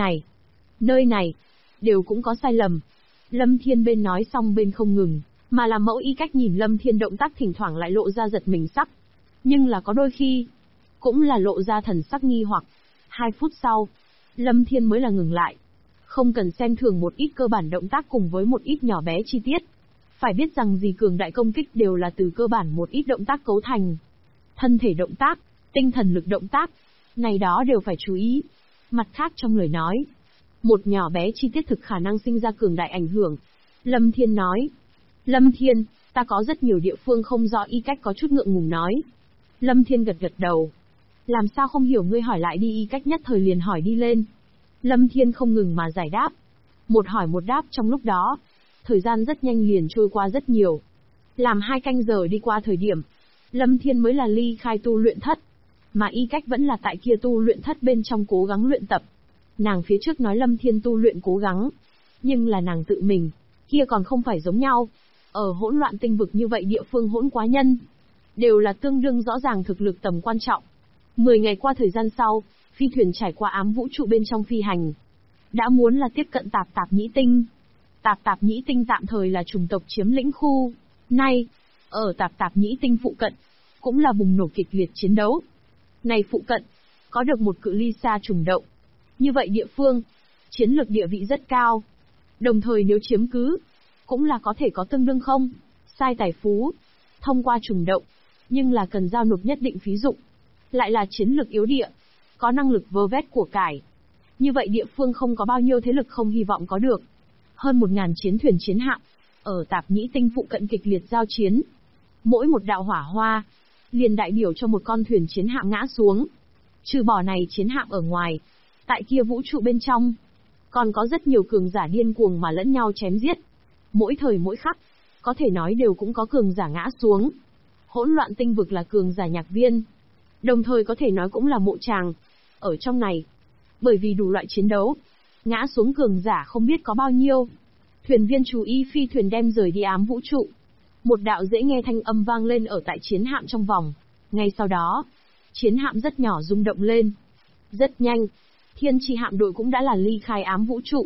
này, đều cũng có sai lầm. Lâm Thiên bên nói xong bên không ngừng, mà là mẫu Y Cách nhìn Lâm Thiên động tác thỉnh thoảng lại lộ ra giật mình sắc. Nhưng là có đôi khi, cũng là lộ ra thần sắc nghi hoặc. 2 phút sau, Lâm Thiên mới là ngừng lại. Không cần xem thường một ít cơ bản động tác cùng với một ít nhỏ bé chi tiết. Phải biết rằng gì cường đại công kích đều là từ cơ bản một ít động tác cấu thành. Thân thể động tác, tinh thần lực động tác, này đó đều phải chú ý. Mặt khác trong lời nói, một nhỏ bé chi tiết thực khả năng sinh ra cường đại ảnh hưởng. Lâm Thiên nói, Lâm Thiên, ta có rất nhiều địa phương không rõ. Y Cách có chút ngượng ngùng nói. Lâm Thiên gật gật đầu. Làm sao không hiểu, ngươi hỏi lại đi. Y Cách nhất thời liền hỏi đi lên. Lâm Thiên không ngừng mà giải đáp. Một hỏi một đáp trong lúc đó. Thời gian rất nhanh liền trôi qua rất nhiều. Làm 2 canh giờ đi qua thời điểm, Lâm Thiên mới là ly khai tu luyện thất. Mà Y Cách vẫn là tại kia tu luyện thất bên trong cố gắng luyện tập. Nàng phía trước nói Lâm Thiên tu luyện cố gắng. Nhưng là nàng tự mình, kia còn không phải giống nhau. Ở hỗn loạn tinh vực như vậy địa phương hỗn quá nhân, đều là tương đương rõ ràng thực lực tầm quan trọng. 10 ngày qua thời gian sau, phi thuyền trải qua ám vũ trụ bên trong phi hành. Đã muốn là tiếp cận Tạp Tạp Nhĩ Tinh. Tạp Tạp Nhĩ Tinh tạm thời là chủng tộc chiếm lĩnh khu. Nay, ở Tạp Tạp Nhĩ Tinh phụ cận, cũng là bùng nổ kịch liệt chiến đấu. Này phụ cận, có được một cự ly xa trùng động. Như vậy địa phương, chiến lược địa vị rất cao. Đồng thời nếu chiếm cứ, cũng là có thể có tương đương không sai tài phú. Thông qua trùng động, nhưng là cần giao nộp nhất định phí dụng. Lại là chiến lược yếu địa, có năng lực vơ vét của cải. Như vậy địa phương không có bao nhiêu thế lực không hy vọng có được. Hơn 1000 chiến thuyền chiến hạm, ở Tạp Nhĩ Tinh phụ cận kịch liệt giao chiến. Mỗi một đạo hỏa hoa, liền đại biểu cho một con thuyền chiến hạm ngã xuống. Trừ bỏ này chiến hạm ở ngoài, tại kia vũ trụ bên trong, còn có rất nhiều cường giả điên cuồng mà lẫn nhau chém giết. Mỗi thời mỗi khắc, có thể nói đều cũng có cường giả ngã xuống. Hỗn loạn tinh vực là cường giả nhạc viên, đồng thời có thể nói cũng là mộ tràng. Ở trong này, bởi vì đủ loại chiến đấu, ngã xuống cường giả không biết có bao nhiêu. Thuyền viên chú ý phi thuyền đem rời đi ám vũ trụ. Một đạo dễ nghe thanh âm vang lên ở tại chiến hạm trong vòng. Ngay sau đó, chiến hạm rất nhỏ rung động lên. Rất nhanh, thiên chi hạm đội cũng đã là ly khai ám vũ trụ.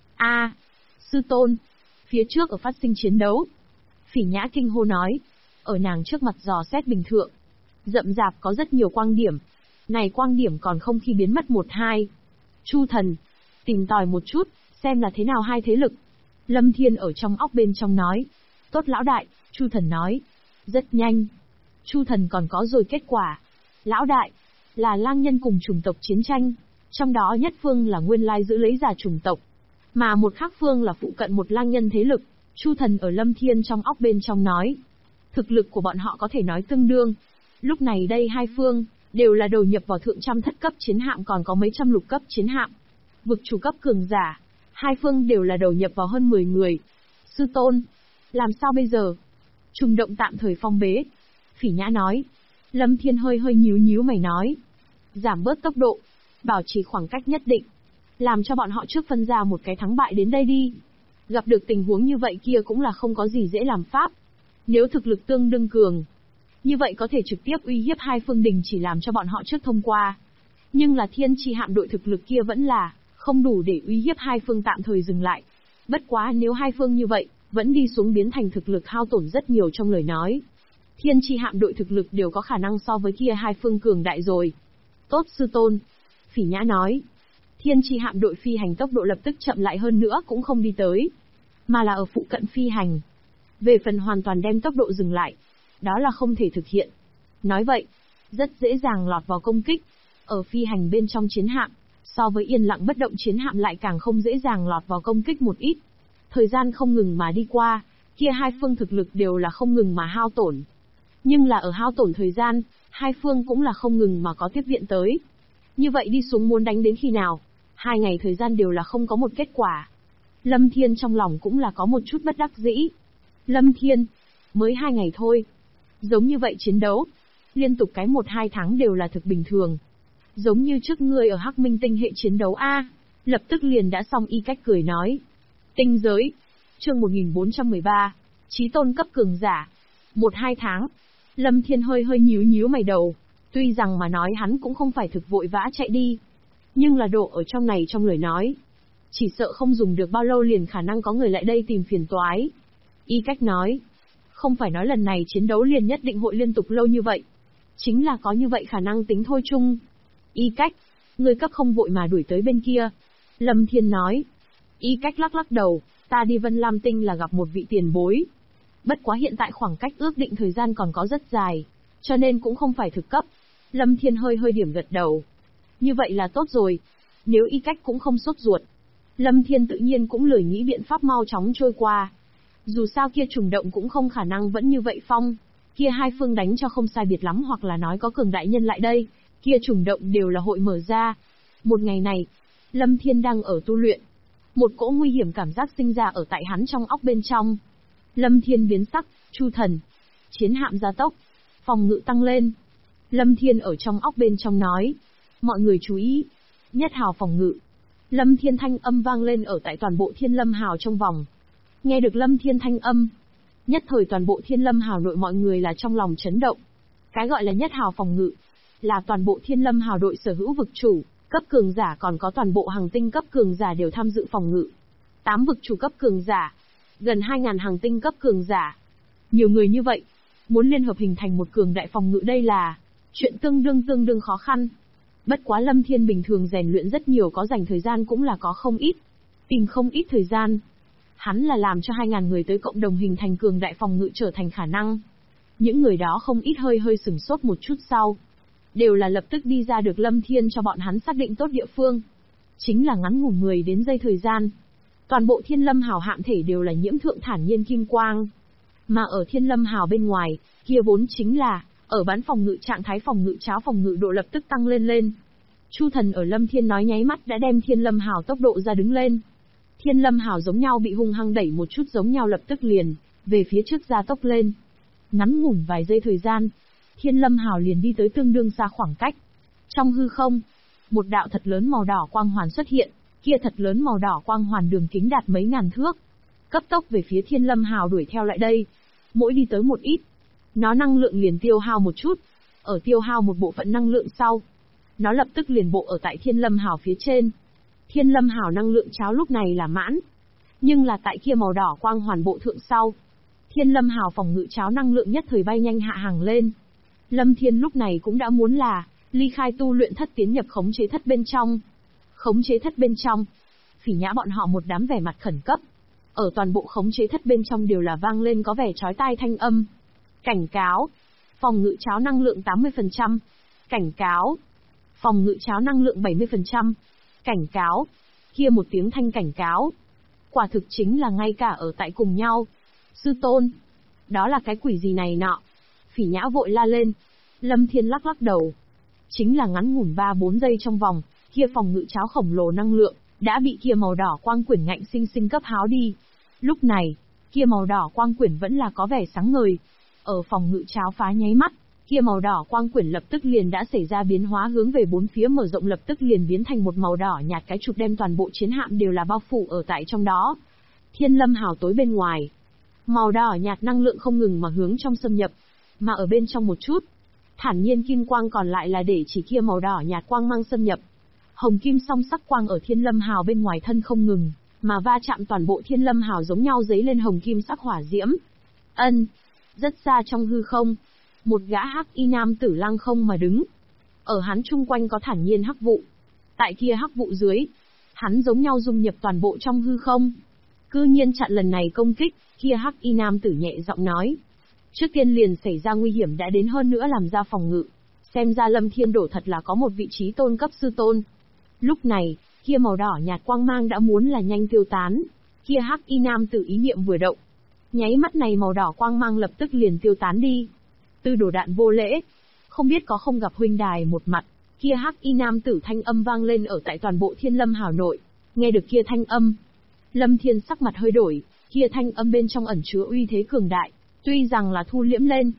Sư tôn, phía trước ở phát sinh chiến đấu. Phỉ Nhã kinh hô nói, ở nàng trước mặt dò xét bình thượng. Rậm rạp có rất nhiều quang điểm. Này quang điểm còn không khi biến mất 1-2. Chu thần, tìm tòi một chút, xem là thế nào hai thế lực. Lâm Thiên ở trong óc bên trong nói. Tốt lão đại, Chu thần nói. Rất nhanh. Chu thần còn có rồi kết quả. Lão đại, là lang nhân cùng chủng tộc chiến tranh. Trong đó nhất phương là nguyên lai giữ lấy giả chủng tộc. Mà một khác phương là phụ cận một lang nhân thế lực. Chu thần ở Lâm Thiên trong óc bên trong nói. Thực lực của bọn họ có thể nói tương đương. Lúc này đây hai phương, đều là đầu nhập vào thượng trăm thất cấp chiến hạm còn có mấy trăm lục cấp chiến hạm. Vực chủ cấp cường giả, hai phương đều là đầu nhập vào hơn 10 người. Sư tôn, làm sao bây giờ? Trùng động tạm thời phong bế. Phỉ Nhã nói. Lâm Thiên hơi nhíu mày nói. Giảm bớt tốc độ, bảo trì khoảng cách nhất định. Làm cho bọn họ trước phân ra một cái thắng bại đến đây đi. Gặp được tình huống như vậy kia cũng là không có gì dễ làm pháp. Nếu thực lực tương đương cường, như vậy có thể trực tiếp uy hiếp hai phương đình chỉ làm cho bọn họ trước thông qua. Nhưng là thiên chi hạm đội thực lực kia vẫn là không đủ để uy hiếp hai phương tạm thời dừng lại. Bất quá nếu hai phương như vậy, vẫn đi xuống biến thành thực lực hao tổn rất nhiều trong lời nói. Thiên chi hạm đội thực lực đều có khả năng so với kia hai phương cường đại rồi. Tốt sư tôn. Phỉ Nhã nói. Thiên chi hạm đội phi hành tốc độ lập tức chậm lại hơn nữa cũng không đi tới, mà là ở phụ cận phi hành. Về phần hoàn toàn đem tốc độ dừng lại, đó là không thể thực hiện. Nói vậy, rất dễ dàng lọt vào công kích. Ở phi hành bên trong chiến hạm, so với yên lặng bất động chiến hạm lại càng không dễ dàng lọt vào công kích một ít. Thời gian không ngừng mà đi qua, kia hai phương thực lực đều là không ngừng mà hao tổn. Nhưng là ở hao tổn thời gian, hai phương cũng là không ngừng mà có tiếp viện tới. Như vậy đi xuống muốn đánh đến khi nào? 2 ngày thời gian đều là không có một kết quả. Lâm Thiên trong lòng cũng là có một chút bất đắc dĩ. Lâm Thiên, mới 2 ngày thôi. Giống như vậy chiến đấu, Liên tục cái 1-2 tháng đều là thực bình thường. Giống như trước ngươi ở Hắc Minh tinh hệ chiến đấu A. Lập tức liền đã xong. Y Cách cười nói. Tinh giới. Chương 1413. Chí tôn cấp cường giả. 1-2 tháng. Lâm Thiên hơi nhíu mày đầu. Tuy rằng mà nói hắn cũng không phải thực vội vã chạy đi. Nhưng là độ ở trong này trong lời nói. Chỉ sợ không dùng được bao lâu liền khả năng có người lại đây tìm phiền toái. Y Cách nói. Không phải nói lần này chiến đấu liền nhất định hội liên tục lâu như vậy. Chính là có như vậy khả năng tính thôi chung. Y Cách. Người cấp không vội mà đuổi tới bên kia. Lâm Thiên nói. Y Cách lắc đầu. Ta đi Vân Lam Tinh là gặp một vị tiền bối. Bất quá hiện tại khoảng cách ước định thời gian còn có rất dài. Cho nên cũng không phải thực cấp. Lâm Thiên hơi điểm gật đầu. Như vậy là tốt rồi. Nếu Y Cách cũng không sốt ruột. Lâm Thiên tự nhiên cũng lười nghĩ biện pháp mau chóng trôi qua. Dù sao kia trùng động cũng không khả năng vẫn như vậy phong. Kia hai phương đánh cho không sai biệt lắm hoặc là nói có cường đại nhân lại đây. Kia trùng động đều là hội mở ra. Một ngày này, Lâm Thiên đang ở tu luyện. Một cỗ nguy hiểm cảm giác sinh ra ở tại hắn trong óc bên trong. Lâm Thiên biến sắc, Chu Thần. Chiến hạm gia tốc. Phòng ngự tăng lên. Lâm Thiên ở trong óc bên trong nói. Mọi người chú ý. Nhất hào phòng ngự. Lâm Thiên thanh âm vang lên ở tại toàn bộ Thiên Lâm Hào trong vòng. Nghe được Lâm Thiên thanh âm. Nhất thời toàn bộ Thiên Lâm Hào nội mọi người là trong lòng chấn động. Cái gọi là nhất hào phòng ngự. Là toàn bộ Thiên Lâm Hào đội sở hữu vực chủ, cấp cường giả còn có toàn bộ hành tinh cấp cường giả đều tham dự phòng ngự. 8 vực chủ cấp cường giả. Gần 2.000 hành tinh cấp cường giả. Nhiều người như vậy. Muốn liên hợp hình thành một cường đại phòng ngự đây là chuyện tương đương khó khăn. Bất quá Lâm Thiên bình thường rèn luyện rất nhiều có dành thời gian cũng là có không ít. Tìm không ít thời gian. Hắn là làm cho 2.000 người tới cộng đồng hình thành cường đại phòng ngự trở thành khả năng. Những người đó không ít hơi sửng sốt một chút sau. Đều là lập tức đi ra được Lâm Thiên cho bọn hắn xác định tốt địa phương. Chính là ngắn ngủn 10 đến giây thời gian. Toàn bộ Thiên Lâm Hào hạm thể đều là nhiễm thượng thản nhiên kim quang. Mà ở Thiên Lâm Hào bên ngoài, kia vốn chính là, ở bán phòng ngự trạng thái phòng ngự cháo phòng ngự độ lập tức tăng lên. Chu Thần ở Lâm Thiên nói nháy mắt đã đem Thiên Lâm Hào tốc độ ra đứng lên. Thiên Lâm Hào giống nhau bị hung hăng đẩy một chút giống nhau lập tức liền, về phía trước gia tốc lên. Ngắn ngủn vài giây thời gian, Thiên Lâm Hào liền đi tới tương đương xa khoảng cách. Trong hư không, một đạo thật lớn màu đỏ quang hoàn xuất hiện, kia thật lớn màu đỏ quang hoàn đường kính đạt mấy ngàn thước. Cấp tốc về phía Thiên Lâm Hào đuổi theo lại đây. Mỗi đi tới một ít, nó năng lượng liền tiêu hao một chút. Ở tiêu hao một bộ phận năng lượng sau, nó lập tức liền bộ ở tại Thiên Lâm Hào phía trên. Thiên Lâm Hào năng lượng cháo lúc này là mãn. Nhưng là tại kia màu đỏ quang hoàn bộ thượng sau. Thiên Lâm Hào phòng ngự cháo năng lượng nhất thời bay nhanh hạ hàng lên. Lâm Thiên lúc này cũng đã muốn là, ly khai tu luyện thất tiến nhập khống chế thất bên trong. Khống chế thất bên trong. Phỉ Nhã bọn họ một đám vẻ mặt khẩn cấp. Ở toàn bộ khống chế thất bên trong đều là vang lên có vẻ chói tai thanh âm. Cảnh cáo. Phòng ngự cháo năng lượng 80%. Cảnh cáo. Phòng ngự cháo năng lượng 70%. Cảnh cáo. Kia một tiếng thanh cảnh cáo. Quả thực chính là ngay cả ở tại cùng nhau. Sư tôn. Đó là cái quỷ gì này nọ. Phỉ Nhã vội la lên. Lâm Thiên lắc đầu. Chính là ngắn ngủn 3-4 giây trong vòng, kia phòng ngự cháo khổng lồ năng lượng, đã bị kia màu đỏ quang quyển ngạnh sinh cấp háo đi. Lúc này, kia màu đỏ quang quyển vẫn là có vẻ sáng ngời. Ở phòng ngự cháo phá nháy mắt, kia màu đỏ quang quyển lập tức liền đã xảy ra biến hóa hướng về bốn phía mở rộng lập tức liền biến thành một màu đỏ nhạt cái chụp đem toàn bộ chiến hạm đều là bao phủ ở tại trong đó. Thiên Lâm Hào tối bên ngoài. Màu đỏ nhạt năng lượng không ngừng mà hướng trong xâm nhập, mà ở bên trong một chút. Thản nhiên kim quang còn lại là để chỉ kia màu đỏ nhạt quang mang xâm nhập. Hồng kim song sắc quang ở Thiên Lâm Hào bên ngoài thân không ngừng, mà va chạm toàn bộ Thiên Lâm Hào giống nhau giấy lên hồng kim sắc hỏa diễm. Rất xa trong hư không, một gã hắc y nam tử lăng không mà đứng. Ở hắn chung quanh có thản nhiên hắc vụ. Tại kia hắc vụ dưới, hắn giống nhau dung nhập toàn bộ trong hư không. Cư nhiên chặn lần này công kích, kia hắc y nam tử nhẹ giọng nói. Trước tiên liền xảy ra nguy hiểm đã đến hơn nữa làm ra phòng ngự. Xem ra Lâm Thiên Đổ thật là có một vị trí tôn cấp sư tôn. Lúc này, kia màu đỏ nhạt quang mang đã muốn là nhanh tiêu tán. Kia hắc y nam tử ý niệm vừa động. Nháy mắt này màu đỏ quang mang lập tức liền tiêu tán đi. Tư Đồ Đạn vô lễ. Không biết có không gặp huynh đài một mặt. Kia hắc y nam tử thanh âm vang lên ở tại toàn bộ Thiên Lâm Hào nội. Nghe được kia thanh âm, Lâm Thiên sắc mặt hơi đổi. Kia thanh âm bên trong ẩn chứa uy thế cường đại. Tuy rằng là thu liễm lên,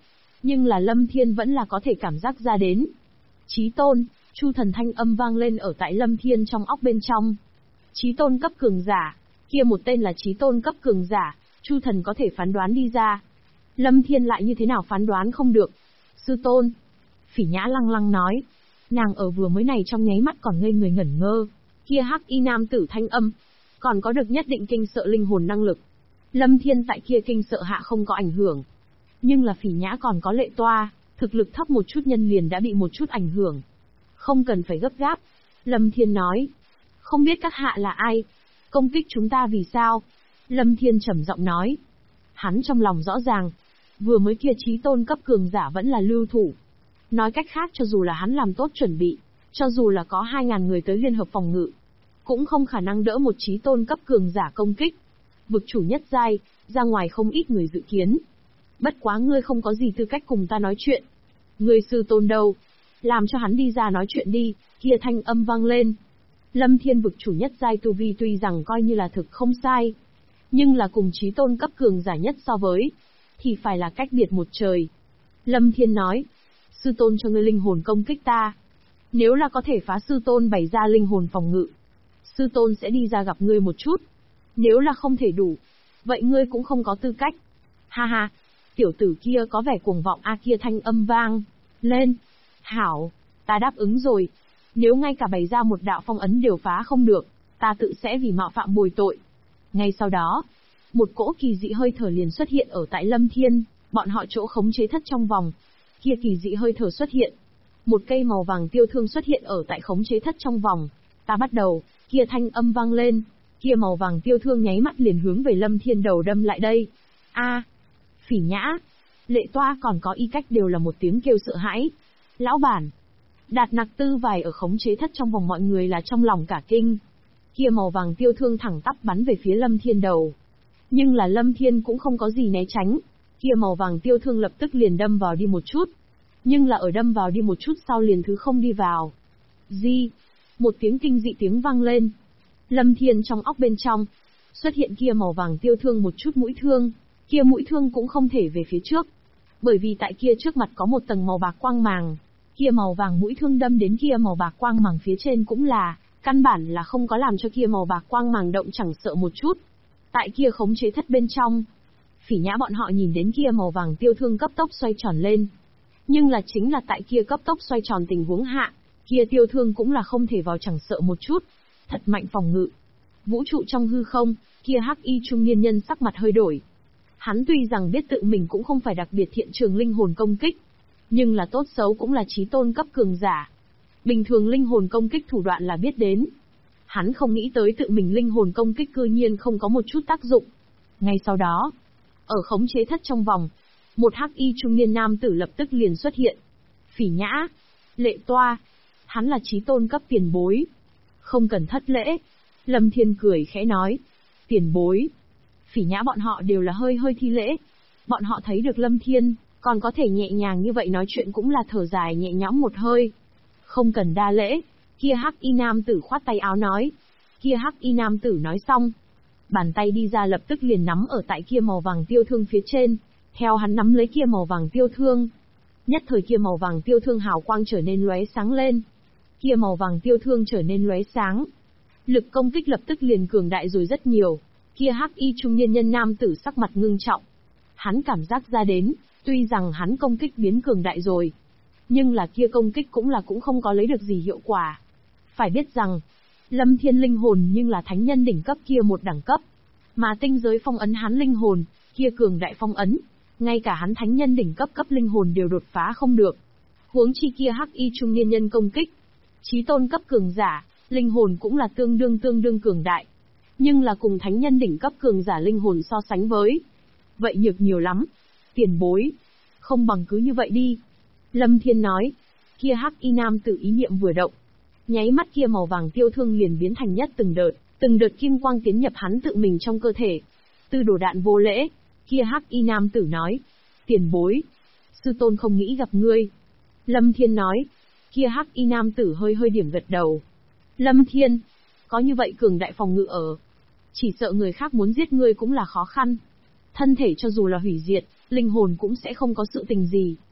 Nhưng là Lâm Thiên vẫn là có thể cảm giác ra đến. Chí tôn, Chu Thần thanh âm vang lên ở tại Lâm Thiên trong óc bên trong. Chí tôn cấp cường giả, kia một tên là chí tôn cấp cường giả, Chu Thần có thể phán đoán đi ra. Lâm Thiên lại như thế nào phán đoán không được. Sư tôn. Phỉ Nhã lăng lăng nói. Nàng ở vừa mới này trong nháy mắt còn ngây người ngẩn ngơ. Kia hắc y nam tử thanh âm, còn có được nhất định kinh sợ linh hồn năng lực. Lâm Thiên tại kia kinh sợ hạ không có ảnh hưởng. Nhưng là Phỉ Nhã còn có Lệ Toa, thực lực thấp một chút nhân liền đã bị một chút ảnh hưởng. Không cần phải gấp gáp. Lâm Thiên nói. Không biết các hạ là ai? Công kích chúng ta vì sao? Lâm Thiên trầm giọng nói. Hắn trong lòng rõ ràng. Vừa mới kia chí tôn cấp cường giả vẫn là lưu thủ. Nói cách khác cho dù là hắn làm tốt chuẩn bị, cho dù là có 2.000 người tới liên hợp phòng ngự, cũng không khả năng đỡ một chí tôn cấp cường giả công kích. Vực chủ nhất giai, ra ngoài không ít người dự kiến. Bất quá ngươi không có gì tư cách cùng ta nói chuyện. Ngươi sư tôn đâu? Làm cho hắn đi ra nói chuyện đi, kia thanh âm vang lên. Lâm Thiên vực chủ nhất giai tu vi tuy rằng coi như là thực không sai, nhưng là cùng chí tôn cấp cường giả nhất so với, thì phải là cách biệt một trời. Lâm Thiên nói, sư tôn cho ngươi linh hồn công kích ta. Nếu là có thể phá sư tôn bày ra linh hồn phòng ngự, sư tôn sẽ đi ra gặp ngươi một chút. Nếu là không thể đủ, vậy ngươi cũng không có tư cách. Ha ha, tiểu tử kia có vẻ cuồng vọng a kia thanh âm vang lên. Hảo, ta đáp ứng rồi. Nếu ngay cả bày ra một đạo phong ấn đều phá không được, ta tự sẽ vì mạo phạm bồi tội. Ngay sau đó, một cỗ kỳ dị hơi thở liền xuất hiện ở tại Lâm Thiên, bọn họ chỗ khống chế thất trong vòng. Kia kỳ dị hơi thở xuất hiện. Một cây màu vàng tiêu thương xuất hiện ở tại khống chế thất trong vòng. Ta bắt đầu, kia thanh âm vang lên. Kia màu vàng tiêu thương nháy mắt liền hướng về Lâm Thiên đầu đâm lại đây. A, Phỉ Nhã, Lệ Toa còn có Y Cách đều là một tiếng kêu sợ hãi. Lão bản, Đạt Nặc Tư Vài ở khống chế thất trong vòng mọi người là trong lòng cả kinh. Kia màu vàng tiêu thương thẳng tắp bắn về phía Lâm Thiên đầu. Nhưng là Lâm Thiên cũng không có gì né tránh. Kia màu vàng tiêu thương lập tức liền đâm vào đi một chút. Nhưng là ở đâm vào đi một chút sau liền thứ không đi vào. Di, một tiếng kinh dị tiếng vang lên. Lâm Thiên trong óc bên trong, xuất hiện kia màu vàng tiêu thương một chút mũi thương. Kia mũi thương cũng không thể về phía trước. Bởi vì tại kia trước mặt có một tầng màu bạc quang màng. Kia màu vàng mũi thương đâm đến kia màu bạc quang màng phía trên cũng là, căn bản là không có làm cho kia màu bạc quang màng động chẳng sợ một chút. Tại kia khống chế thất bên trong, Phỉ Nhã bọn họ nhìn đến kia màu vàng tiêu thương cấp tốc xoay tròn lên. Nhưng là chính là tại kia cấp tốc xoay tròn tình huống hạ, kia tiêu thương cũng là không thể vào chẳng sợ một chút. Thật mạnh phòng ngự. Vũ trụ trong hư không, kia hắc y trung niên nhân sắc mặt hơi đổi. Hắn tuy rằng biết tự mình cũng không phải đặc biệt thiện trường linh hồn công kích, nhưng là tốt xấu cũng là chí tôn cấp cường giả. Bình thường linh hồn công kích thủ đoạn là biết đến. Hắn không nghĩ tới tự mình linh hồn công kích cư nhiên không có một chút tác dụng. Ngay sau đó, ở khống chế thất trong vòng, một hắc y trung niên nam tử lập tức liền xuất hiện. Phỉ Nhã, Lệ Toa, hắn là chí tôn cấp tiền bối. Không cần thất lễ. Lâm Thiên cười khẽ nói. Tiền bối. Phỉ Nhã bọn họ đều là hơi thi lễ. Bọn họ thấy được Lâm Thiên, còn có thể nhẹ nhàng như vậy nói chuyện cũng là thở dài nhẹ nhõm một hơi. Không cần đa lễ. Kia hắc y nam tử khoát tay áo nói. Kia hắc y nam tử nói xong, bàn tay đi ra lập tức liền nắm ở tại kia màu vàng tiêu thương phía trên. Theo hắn nắm lấy kia màu vàng tiêu thương, nhất thời kia màu vàng tiêu thương hào quang trở nên lóe sáng lên. Kia màu vàng tiêu thương trở nên lóe sáng. Lực công kích lập tức liền cường đại rồi rất nhiều. Kia hắc y trung niên nhân nam tử sắc mặt ngưng trọng. Hắn cảm giác ra đến, tuy rằng hắn công kích biến cường đại rồi, nhưng là kia công kích cũng không có lấy được gì hiệu quả. Phải biết rằng, Lâm Thiên linh hồn nhưng là thánh nhân đỉnh cấp kia một đẳng cấp, mà tinh giới phong ấn hắn linh hồn, kia cường đại phong ấn, ngay cả hắn thánh nhân đỉnh cấp linh hồn đều đột phá không được. Huống chi kia hắc y trung niên nhân công kích, chí tôn cấp cường giả, linh hồn cũng là tương đương cường đại. Nhưng là cùng thánh nhân đỉnh cấp cường giả linh hồn so sánh với, vậy nhược nhiều lắm. Tiền bối, không bằng cứ như vậy đi. Lâm Thiên nói. Kia hắc y nam tử ý niệm vừa động, nháy mắt kia màu vàng tiêu thương liền biến thành nhất từng đợt kim quang tiến nhập hắn tự mình trong cơ thể. Tư đồ đạn vô lễ. Kia hắc y nam tử nói. Tiền bối, sư tôn không nghĩ gặp ngươi. Lâm Thiên nói. Kia hắc y nam tử hơi điểm gật đầu. Lâm Thiên, có như vậy cường đại phòng ngự ở, chỉ sợ người khác muốn giết ngươi cũng là khó khăn. Thân thể cho dù là hủy diệt, linh hồn cũng sẽ không có sự tình gì.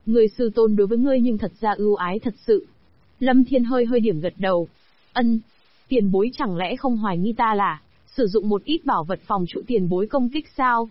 Người sư tôn đối với ngươi nhưng thật ra ưu ái thật sự. Lâm Thiên hơi hơi điểm gật đầu. Ân, tiền bối chẳng lẽ không hoài nghi ta là sử dụng một ít bảo vật phòng trụ tiền bối công kích sao?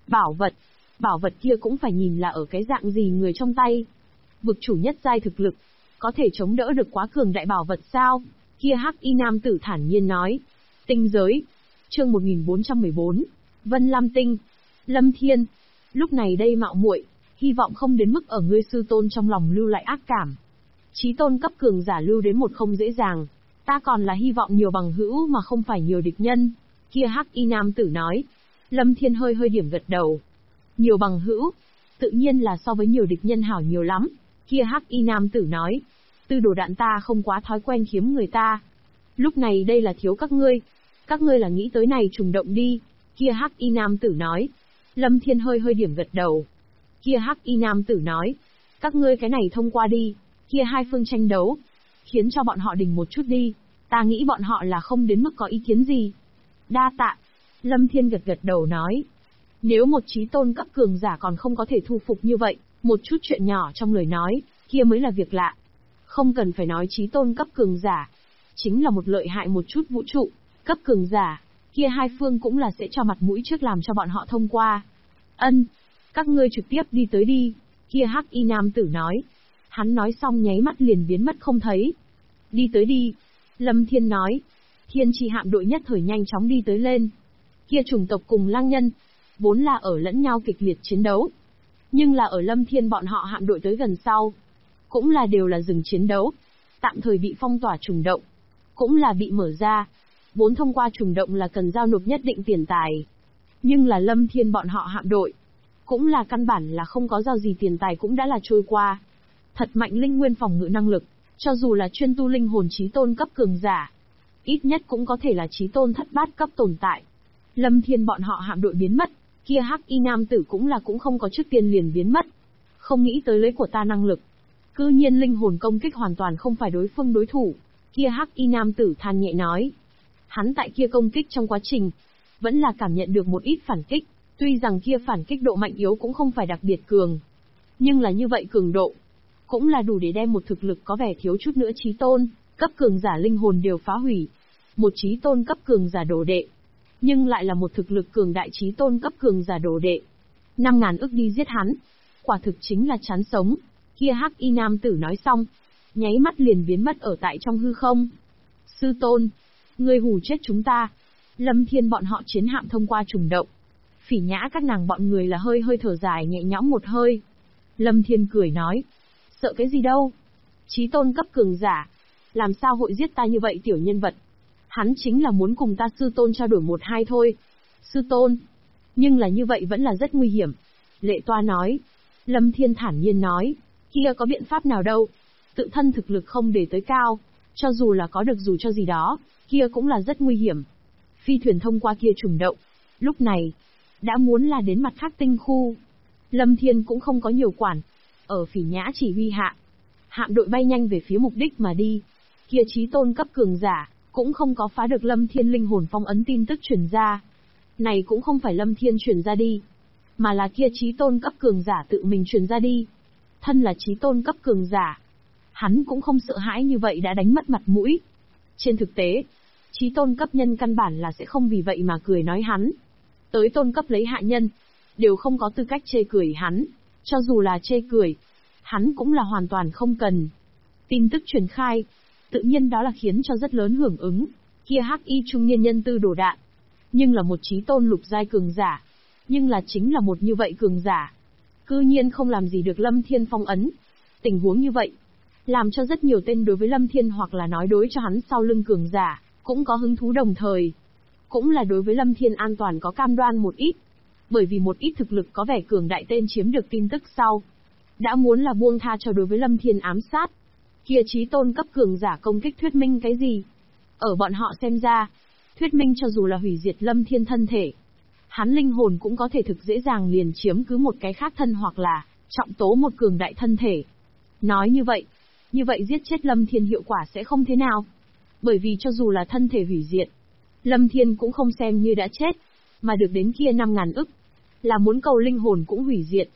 Bảo vật kia cũng phải nhìn là ở cái dạng gì người trong tay. Vực chủ nhất giai thực lực, có thể chống đỡ được quá cường đại bảo vật sao? Kia hắc y nam tử thản nhiên nói. Tinh giới. Chương 1414. Vân Lam Tinh. Lâm Thiên. Lúc này đây mạo muội, hy vọng không đến mức ở ngươi sư tôn trong lòng lưu lại ác cảm. Chí tôn cấp cường giả lưu đến một không dễ dàng. Ta còn là hy vọng nhiều bằng hữu mà không phải nhiều địch nhân. Kia hắc y nam tử nói. Lâm Thiên hơi hơi điểm gật đầu. Nhiều bằng hữu, tự nhiên là so với nhiều địch nhân hảo nhiều lắm. Kia hắc y nam tử nói. Tư đồ đạn ta không quá thói quen khiếm người ta. Lúc này đây là thiếu các ngươi là nghĩ tới này trùng động đi. Kia hắc y nam tử nói. Lâm Thiên hơi hơi điểm gật đầu. Kia hắc y nam tử nói. Các ngươi cái này thông qua đi. Kia hai phương tranh đấu, khiến cho bọn họ đình một chút đi. Ta nghĩ bọn họ là không đến mức có ý kiến gì. Đa tạ. Lâm Thiên gật gật đầu nói. Nếu một chí tôn cấp cường giả còn không có thể thu phục như vậy, một chút chuyện nhỏ trong lời nói, kia mới là việc lạ. Không cần phải nói chí tôn cấp cường giả, chính là một lợi hại một chút vũ trụ cấp cường giả, kia hai phương cũng là sẽ cho mặt mũi trước làm cho bọn họ thông qua. Ân, các ngươi trực tiếp đi tới đi. Kia hắc y nam tử nói. Hắn nói xong nháy mắt liền biến mất không thấy. Đi tới đi. Lâm Thiên nói. Thiên Chi hạm đội nhất thời nhanh chóng đi tới lên. Kia chủng tộc cùng lang nhân, vốn là ở lẫn nhau kịch liệt chiến đấu. Nhưng là ở Lâm Thiên bọn họ hạm đội tới gần sau, cũng là đều là dừng chiến đấu. Tạm thời bị phong tỏa trùng động, cũng là bị mở ra. Vốn thông qua trùng động là cần giao nộp nhất định tiền tài. Nhưng là Lâm Thiên bọn họ hạm đội, cũng là căn bản là không có giao gì tiền tài cũng đã là trôi qua. Thật mạnh linh nguyên phòng ngự năng lực, cho dù là chuyên tu linh hồn chí tôn cấp cường giả, ít nhất cũng có thể là chí tôn thất bát cấp tồn tại. Lâm Thiên bọn họ hạm đội biến mất, kia hắc y nam tử cũng không có trước tiên liền biến mất. Không nghĩ tới lấy của ta năng lực, cư nhiên linh hồn công kích hoàn toàn không phải đối phương đối thủ. Kia hắc y nam tử than nhẹ nói. Hắn tại kia công kích trong quá trình, vẫn là cảm nhận được một ít phản kích, tuy rằng kia phản kích độ mạnh yếu cũng không phải đặc biệt cường. Nhưng là như vậy cường độ, cũng là đủ để đem một thực lực có vẻ thiếu chút nữa chí tôn cấp cường giả linh hồn đều phá hủy. Một chí tôn cấp cường giả đồ đệ, nhưng lại là một thực lực cường đại chí tôn cấp cường giả đồ đệ. 5.000 ức đi giết hắn, quả thực chính là chán sống. Kia hắc y nam tử nói xong, nháy mắt liền biến mất ở tại trong hư không. Sư tôn, ngươi hù chết chúng ta. Lâm Thiên bọn họ chiến hạm thông qua trùng động. Phỉ Nhã các nàng bọn người là hơi hơi thở dài nhẹ nhõm một hơi. Lâm Thiên cười nói, sợ cái gì đâu. Chí tôn cấp cường giả, làm sao hội giết ta như vậy tiểu nhân vật. Hắn chính là muốn cùng ta sư tôn trao đổi một hai thôi. Sư tôn, nhưng là như vậy vẫn là rất nguy hiểm. Lệ Toa nói. Lâm Thiên thản nhiên nói, kia có biện pháp nào đâu. Tự thân thực lực không để tới cao, cho dù là có được dù cho gì đó, kia cũng là rất nguy hiểm. Phi thuyền thông qua kia trùng động, lúc này, đã muốn là đến mặt khác tinh khu. Lâm Thiên cũng không có nhiều quản. Ở Phỉ Nhã chỉ huy hạ, hạm đội bay nhanh về phía mục đích mà đi. Kia chí tôn cấp cường giả, cũng không có phá được Lâm Thiên linh hồn phong ấn tin tức truyền ra. Này cũng không phải Lâm Thiên truyền ra đi, mà là kia chí tôn cấp cường giả tự mình truyền ra đi. Thân là chí tôn cấp cường giả, hắn cũng không sợ hãi như vậy đã đánh mất mặt mũi. Trên thực tế, chí tôn cấp nhân căn bản là sẽ không vì vậy mà cười nói hắn. Tới tôn cấp lấy hạ nhân, đều không có tư cách chê cười hắn. Cho dù là chê cười, hắn cũng là hoàn toàn không cần. Tin tức truyền khai, tự nhiên đó là khiến cho rất lớn hưởng ứng. Kia hắc y trung niên nhân Tư Đồ Đạn, nhưng là một chí tôn lục giai cường giả, nhưng là chính là một như vậy cường giả, cư nhiên không làm gì được Lâm Thiên phong ấn. Tình huống như vậy, làm cho rất nhiều tên đối với Lâm Thiên hoặc là nói đối cho hắn sau lưng cường giả, cũng có hứng thú đồng thời. Cũng là đối với Lâm Thiên an toàn có cam đoan một ít. Bởi vì một ít thực lực có vẻ cường đại tên chiếm được tin tức sau, đã muốn là buông tha cho đối với Lâm Thiên ám sát. Kia chí tôn cấp cường giả công kích thuyết minh cái gì? Ở bọn họ xem ra, thuyết minh cho dù là hủy diệt Lâm Thiên thân thể, hắn linh hồn cũng có thể thực dễ dàng liền chiếm cứ một cái khác thân hoặc là trọng tố một cường đại thân thể. Nói như vậy giết chết Lâm Thiên hiệu quả sẽ không thế nào. Bởi vì cho dù là thân thể hủy diệt, Lâm Thiên cũng không xem như đã chết, mà được đến kia 5.000 ức, là muốn cầu linh hồn cũng hủy diệt.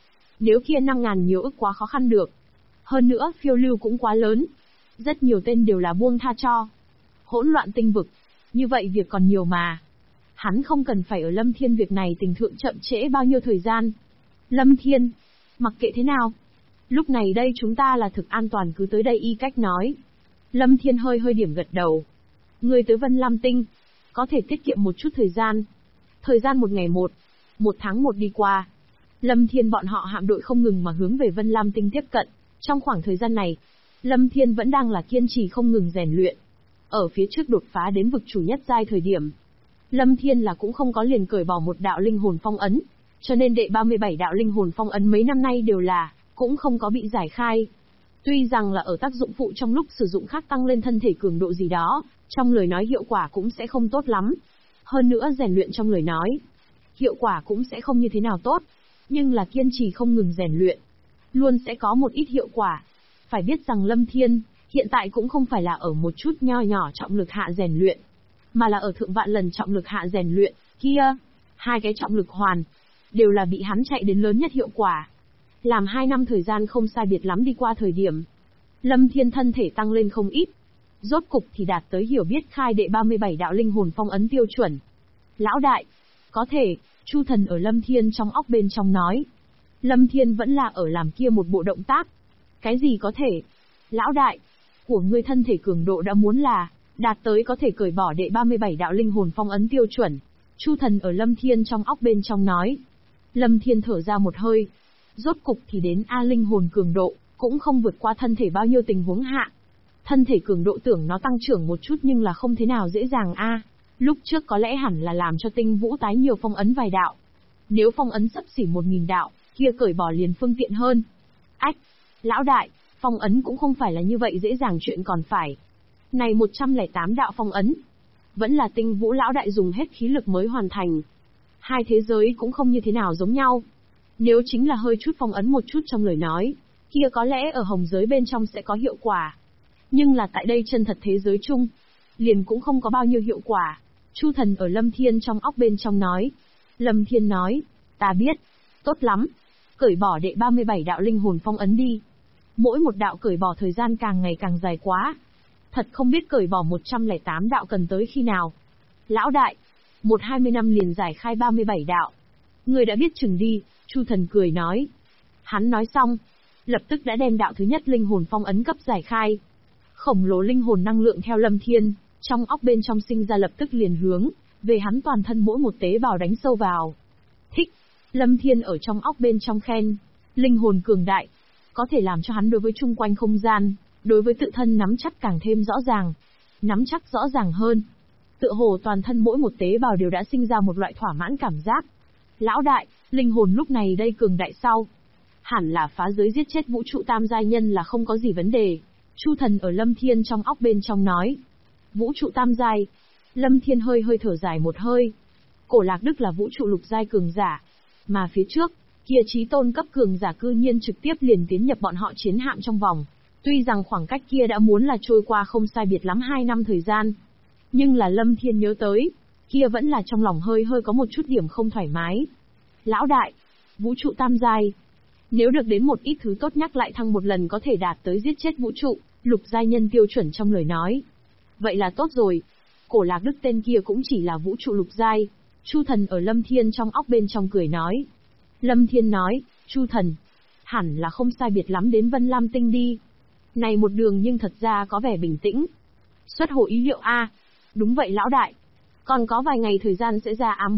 Nếu kia 5.000 nhiều ức quá khó khăn được. Hơn nữa, phiêu lưu cũng quá lớn. Rất nhiều tên đều là buông tha cho. Hỗn loạn tinh vực. Như vậy việc còn nhiều mà. Hắn không cần phải ở Lâm Thiên việc này tình thượng chậm trễ bao nhiêu thời gian. Lâm Thiên, mặc kệ thế nào. Lúc này đây chúng ta là thực an toàn cứ tới đây y cách nói. Lâm Thiên hơi hơi điểm gật đầu. Người tới Vân Lam Tinh, có thể tiết kiệm một chút thời gian. Thời gian một ngày một tháng một đi qua. Lâm Thiên bọn họ hạm đội không ngừng mà hướng về Vân Lam Tinh tiếp cận. Trong khoảng thời gian này, Lâm Thiên vẫn đang là kiên trì không ngừng rèn luyện. Ở phía trước đột phá đến vực chủ nhất giai thời điểm, Lâm Thiên là cũng không có liền cởi bỏ một đạo linh hồn phong ấn, cho nên đệ 37 đạo linh hồn phong ấn mấy năm nay đều là, cũng không có bị giải khai. Tuy rằng là ở tác dụng phụ trong lúc sử dụng khác tăng lên thân thể cường độ gì đó, trong lời nói hiệu quả cũng sẽ không tốt lắm. Hơn nữa rèn luyện trong lời nói, hiệu quả cũng sẽ không như thế nào tốt. Nhưng là kiên trì không ngừng rèn luyện, luôn sẽ có một ít hiệu quả. Phải biết rằng Lâm Thiên, hiện tại cũng không phải là ở một chút nho nhỏ trọng lực hạ rèn luyện, mà là ở thượng vạn lần trọng lực hạ rèn luyện, kia, hai cái trọng lực hoàn, đều là bị hắn chạy đến lớn nhất hiệu quả. Làm 2 năm thời gian không sai biệt lắm đi qua thời điểm, Lâm Thiên thân thể tăng lên không ít, rốt cục thì đạt tới hiểu biết khai đệ 37 đạo linh hồn phong ấn tiêu chuẩn. Lão đại, có thể, Chu Thần ở Lâm Thiên trong óc bên trong nói. Lâm Thiên vẫn là ở làm kia một bộ động tác. Cái gì có thể? Lão đại, của ngươi thân thể cường độ đã muốn là đạt tới có thể cởi bỏ đệ 37 đạo linh hồn phong ấn tiêu chuẩn. Chu Thần ở Lâm Thiên trong óc bên trong nói. Lâm Thiên thở ra một hơi. Rốt cục thì đến A linh hồn cường độ, cũng không vượt qua thân thể bao nhiêu tình huống hạ. Thân thể cường độ tưởng nó tăng trưởng một chút nhưng là không thế nào dễ dàng a. Lúc trước có lẽ hẳn là làm cho Tinh Vũ tái nhiều phong ấn vài đạo. Nếu phong ấn sắp xỉ 1.000 đạo, kia cởi bỏ liền phương tiện hơn. Ách, lão đại, phong ấn cũng không phải là như vậy dễ dàng chuyện còn phải. Này 108 đạo phong ấn, vẫn là Tinh Vũ lão đại dùng hết khí lực mới hoàn thành. Hai thế giới cũng không như thế nào giống nhau. Nếu chính là hơi chút phong ấn một chút trong lời nói, kia có lẽ ở hồng giới bên trong sẽ có hiệu quả. Nhưng là tại đây chân thật thế giới chung, liền cũng không có bao nhiêu hiệu quả. Chu Thần ở Lâm Thiên trong óc bên trong nói. Lâm Thiên nói, ta biết, tốt lắm, cởi bỏ đệ 37 đạo linh hồn phong ấn đi. Mỗi một đạo cởi bỏ thời gian càng ngày càng dài quá. Thật không biết cởi bỏ 108 đạo cần tới khi nào. Lão đại, 20 năm liền giải khai 37 đạo. Người đã biết chừng đi, Chu Thần cười nói. Hắn nói xong, lập tức đã đem đạo thứ nhất linh hồn phong ấn cấp giải khai. Khổng lồ linh hồn năng lượng theo Lâm Thiên, trong óc bên trong sinh ra lập tức liền hướng về hắn toàn thân mỗi một tế bào đánh sâu vào. Thích, Lâm Thiên ở trong óc bên trong khen, linh hồn cường đại, có thể làm cho hắn đối với chung quanh không gian, đối với tự thân nắm chắc càng thêm rõ ràng, nắm chắc rõ ràng hơn. Tựa hồ toàn thân mỗi một tế bào đều đã sinh ra một loại thỏa mãn cảm giác. Lão đại, linh hồn lúc này đây cường đại sau, hẳn là phá giới giết chết vũ trụ tam giai nhân là không có gì vấn đề. Chu Thần ở Lâm Thiên trong óc bên trong nói. Vũ trụ tam giai. Lâm Thiên hơi hơi thở dài một hơi. Cổ Lạc Đức là vũ trụ lục giai cường giả. Mà phía trước, kia chí tôn cấp cường giả cư nhiên trực tiếp liền tiến nhập bọn họ chiến hạm trong vòng. Tuy rằng khoảng cách kia đã muốn là trôi qua không sai biệt lắm 2 năm thời gian. Nhưng là Lâm Thiên nhớ tới, kia vẫn là trong lòng hơi hơi có một chút điểm không thoải mái. Lão đại, vũ trụ tam giai. Nếu được đến một ít thứ tốt nhắc lại thăng một lần có thể đạt tới giết chết vũ trụ, lục giai nhân tiêu chuẩn trong lời nói. Vậy là tốt rồi. Cổ Lạc Đức tên kia cũng chỉ là vũ trụ lục giai. Chu Thần ở Lâm Thiên trong óc bên trong cười nói. Lâm Thiên nói, Chu Thần, hẳn là không sai biệt lắm đến Vân Lam Tinh đi. Này một đường nhưng thật ra có vẻ bình tĩnh. Xuất hồ ý liệu a. Đúng vậy lão đại. Còn có vài ngày thời gian sẽ ra ám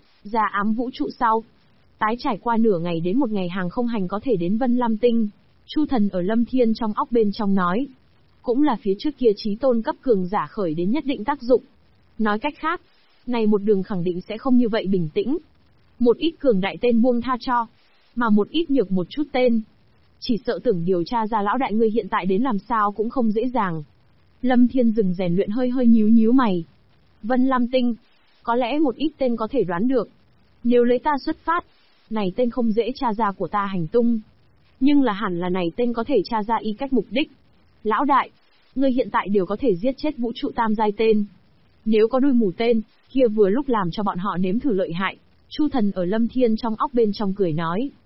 vũ trụ sau. Tái trải qua nửa ngày đến một ngày hàng không hành có thể đến Vân Lam Tinh. Chu Thần ở Lâm Thiên trong óc bên trong nói. Cũng là phía trước kia chí tôn cấp cường giả khởi đến nhất định tác dụng. Nói cách khác, này một đường khẳng định sẽ không như vậy bình tĩnh. Một ít cường đại tên buông tha cho, mà một ít nhược một chút tên. Chỉ sợ tưởng điều tra ra lão đại ngươi hiện tại đến làm sao cũng không dễ dàng. Lâm Thiên dừng rèn luyện hơi hơi nhíu mày. Vân Lam Tinh, có lẽ một ít tên có thể đoán được. Nếu lấy ta xuất phát, này tên không dễ tra ra của ta hành tung. Nhưng là hẳn là này tên có thể tra ra y cách mục đích. Lão đại, ngươi hiện tại đều có thể giết chết vũ trụ tam giai tên. Nếu có đuôi mù tên, kia vừa lúc làm cho bọn họ nếm thử lợi hại. Chu Thần ở Lâm Thiên trong óc bên trong cười nói.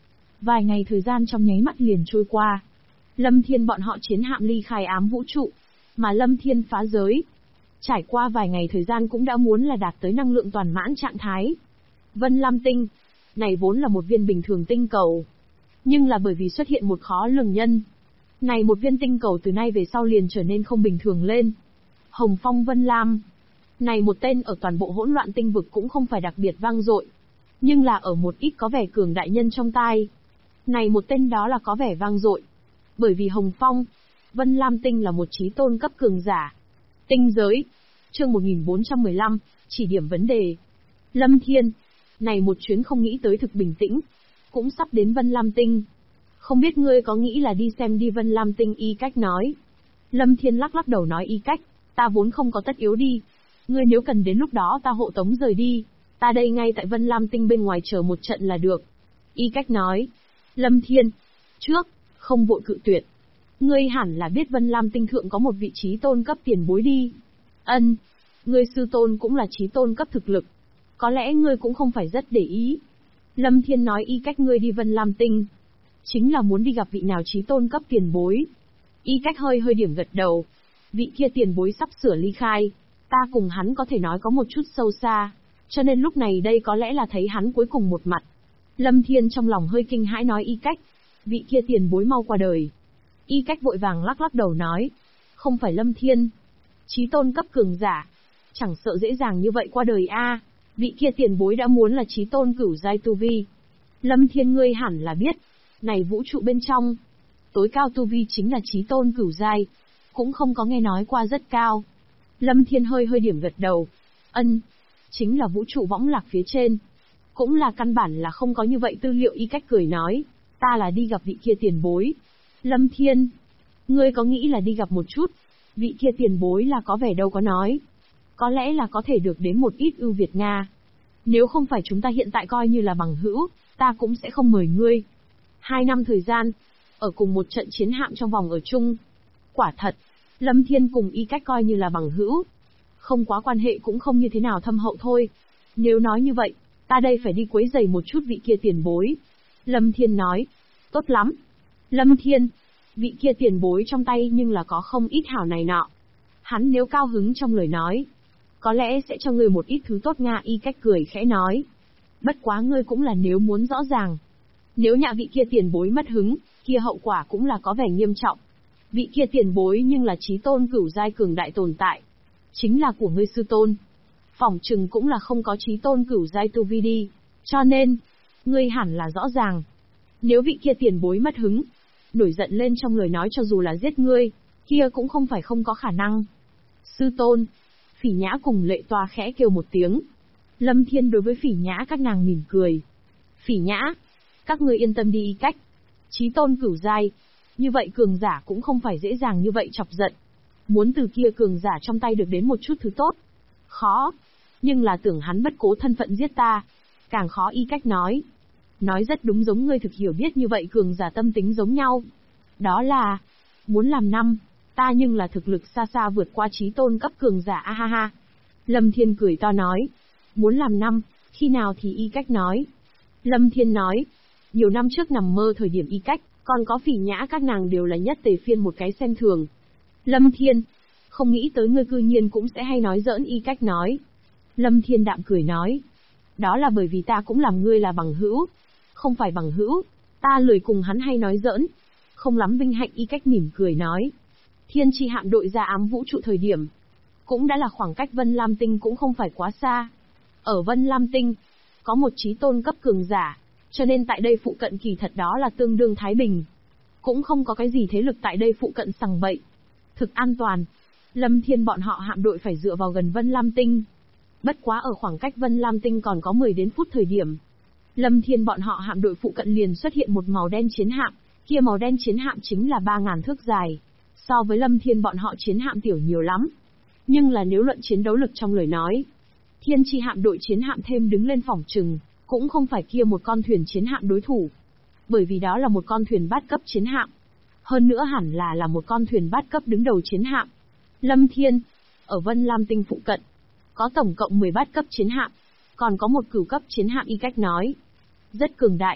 Vài ngày thời gian trong nháy mắt liền trôi qua. Lâm Thiên bọn họ chiến hạm ly khai ám vũ trụ, mà Lâm Thiên phá giới. Trải qua vài ngày thời gian cũng đã muốn là đạt tới năng lượng toàn mãn trạng thái. Vân Lam Tinh, này vốn là một viên bình thường tinh cầu. Nhưng là bởi vì xuất hiện một khó lường nhân. Này một viên tinh cầu từ nay về sau liền trở nên không bình thường lên. Hồng Phong Vân Lam. Này một tên ở toàn bộ hỗn loạn tinh vực cũng không phải đặc biệt vang dội. Nhưng là ở một ít có vẻ cường đại nhân trong tai. Này một tên đó là có vẻ vang dội. Bởi vì Hồng Phong, Vân Lam Tinh là một chí tôn cấp cường giả. Tinh giới. Chương 1415, chỉ điểm vấn đề. Lâm Thiên. Này một chuyến không nghĩ tới thực bình tĩnh. Cũng sắp đến Vân Lam Tinh. Không biết ngươi có nghĩ là đi xem đi Vân Lam Tinh, Y Cách nói. Lâm Thiên lắc lắc đầu nói, Y Cách, ta vốn không có tất yếu đi. Ngươi nếu cần đến lúc đó ta hộ tống rời đi. Ta đây ngay tại Vân Lam Tinh bên ngoài chờ một trận là được. Y Cách nói. Lâm Thiên. Trước, không vội cự tuyệt. Ngươi hẳn là biết Vân Lam Tinh thượng có một vị trí tôn cấp tiền bối đi. Ân. Ngươi sư tôn cũng là trí tôn cấp thực lực. Có lẽ ngươi cũng không phải rất để ý. Lâm Thiên nói, Y Cách ngươi đi Vân Lam Tinh. Chính là muốn đi gặp vị nào trí tôn cấp tiền bối. Y Cách hơi điểm gật đầu. Vị kia tiền bối sắp sửa ly khai. Ta cùng hắn có thể nói có một chút sâu xa. Cho nên lúc này đây có lẽ là thấy hắn cuối cùng một mặt. Lâm Thiên trong lòng hơi kinh hãi nói, Y Cách, vị kia tiền bối mau qua đời. Y Cách vội vàng lắc lắc đầu nói. Không phải Lâm Thiên. Chí tôn cấp cường giả. Chẳng sợ dễ dàng như vậy qua đời a. Vị kia tiền bối đã muốn là chí tôn cửu giai tu vi. Lâm Thiên ngươi hẳn là biết. Này vũ trụ bên trong. Tối cao tu vi chính là chí tôn cửu giai. Cũng không có nghe nói qua rất cao. Lâm Thiên hơi điểm gật đầu. Ân. Chính là vũ trụ võng lạc phía trên. Cũng là căn bản là không có như vậy tư liệu. Y Cách cười nói. Ta là đi gặp vị kia tiền bối. Lâm Thiên. Ngươi có nghĩ là đi gặp một chút. Vị kia tiền bối là có vẻ đâu có nói. Có lẽ là có thể được đến một ít ưu việt Nga. Nếu không phải chúng ta hiện tại coi như là bằng hữu, ta cũng sẽ không mời ngươi. 2 năm thời gian, ở cùng một trận chiến hạm trong vòng ở chung. Quả thật, Lâm Thiên cùng Y Cách coi như là bằng hữu. Không quá quan hệ cũng không như thế nào thâm hậu thôi. Nếu nói như vậy, ta đây phải đi quấy rầy một chút vị kia tiền bối. Lâm Thiên nói, tốt lắm. Lâm Thiên, vị kia tiền bối trong tay nhưng là có không ít hảo này nọ. Hắn nếu cao hứng trong lời nói, có lẽ sẽ cho ngươi một ít thứ tốt Nga. Y Cách cười khẽ nói. Bất quá ngươi cũng là nếu muốn rõ ràng. Nếu nhà vị kia tiền bối mất hứng, kia hậu quả cũng là có vẻ nghiêm trọng. Vị kia tiền bối nhưng là chí tôn cửu giai cường đại tồn tại. Chính là của ngươi sư tôn. Phỏng chừng cũng là không có chí tôn cửu giai tu vi đi. Cho nên, ngươi hẳn là rõ ràng. Nếu vị kia tiền bối mất hứng, nổi giận lên trong lời nói cho dù là giết ngươi, kia cũng không phải không có khả năng. Sư tôn. Phỉ Nhã cùng Lệ Toa khẽ kêu một tiếng. Lâm Thiên đối với Phỉ Nhã các nàng mỉm cười. Phỉ Nhã, các ngươi yên tâm đi. Y Cách. Chí tôn cửu giai. Như vậy cường giả cũng không phải dễ dàng như vậy chọc giận. Muốn từ kia cường giả trong tay được đến một chút thứ tốt. Khó. Nhưng là tưởng hắn bất cố thân phận giết ta. Càng khó. Y Cách nói. Nói rất đúng, giống ngươi thực hiểu biết như vậy cường giả tâm tính giống nhau. Đó là, muốn làm năm, ta nhưng là thực lực xa xa vượt qua chí tôn cấp cường giả a ha ha. Lâm Thiên cười to nói, muốn làm năm, khi nào thì Y Cách nói. Lâm Thiên nói, nhiều năm trước nằm mơ thời điểm Y Cách, còn có Phỉ Nhã các nàng đều là nhất tề phiên một cái xem thường. Lâm Thiên, không nghĩ tới ngươi cư nhiên cũng sẽ hay nói giỡn. Y Cách nói. Lâm Thiên đạm cười nói, đó là bởi vì ta cũng làm ngươi là bằng hữu. Không phải bằng hữu, ta lười cùng hắn hay nói giỡn. Không lắm vinh hạnh. Y Cách mỉm cười nói. Thiên Chi hạm đội ra ám vũ trụ thời điểm, cũng đã là khoảng cách Vân Lam Tinh cũng không phải quá xa. Ở Vân Lam Tinh, có một chí tôn cấp cường giả, cho nên tại đây phụ cận kỳ thật đó là tương đương thái bình. Cũng không có cái gì thế lực tại đây phụ cận sằng bậy. Thực an toàn. Lâm Thiên bọn họ hạm đội phải dựa vào gần Vân Lam Tinh. Bất quá ở khoảng cách Vân Lam Tinh còn có 10 đến phút thời điểm, Lâm Thiên bọn họ hạm đội phụ cận liền xuất hiện một màu đen chiến hạm, kia màu đen chiến hạm chính là 3.000 thước dài. So với Lâm Thiên bọn họ chiến hạm tiểu nhiều lắm. Nhưng là nếu luận chiến đấu lực trong lời nói, Thiên Chi hạm đội chiến hạm thêm đứng lên phỏng chừng, cũng không phải kia một con thuyền chiến hạm đối thủ. Bởi vì đó là một con thuyền bát cấp chiến hạm. Hơn nữa hẳn là một con thuyền bát cấp đứng đầu chiến hạm. Lâm Thiên, ở Vân Lam Tinh phụ cận, có tổng cộng 10 bát cấp chiến hạm, còn có một cửu cấp chiến hạm. Y Cách nói, rất cường đại.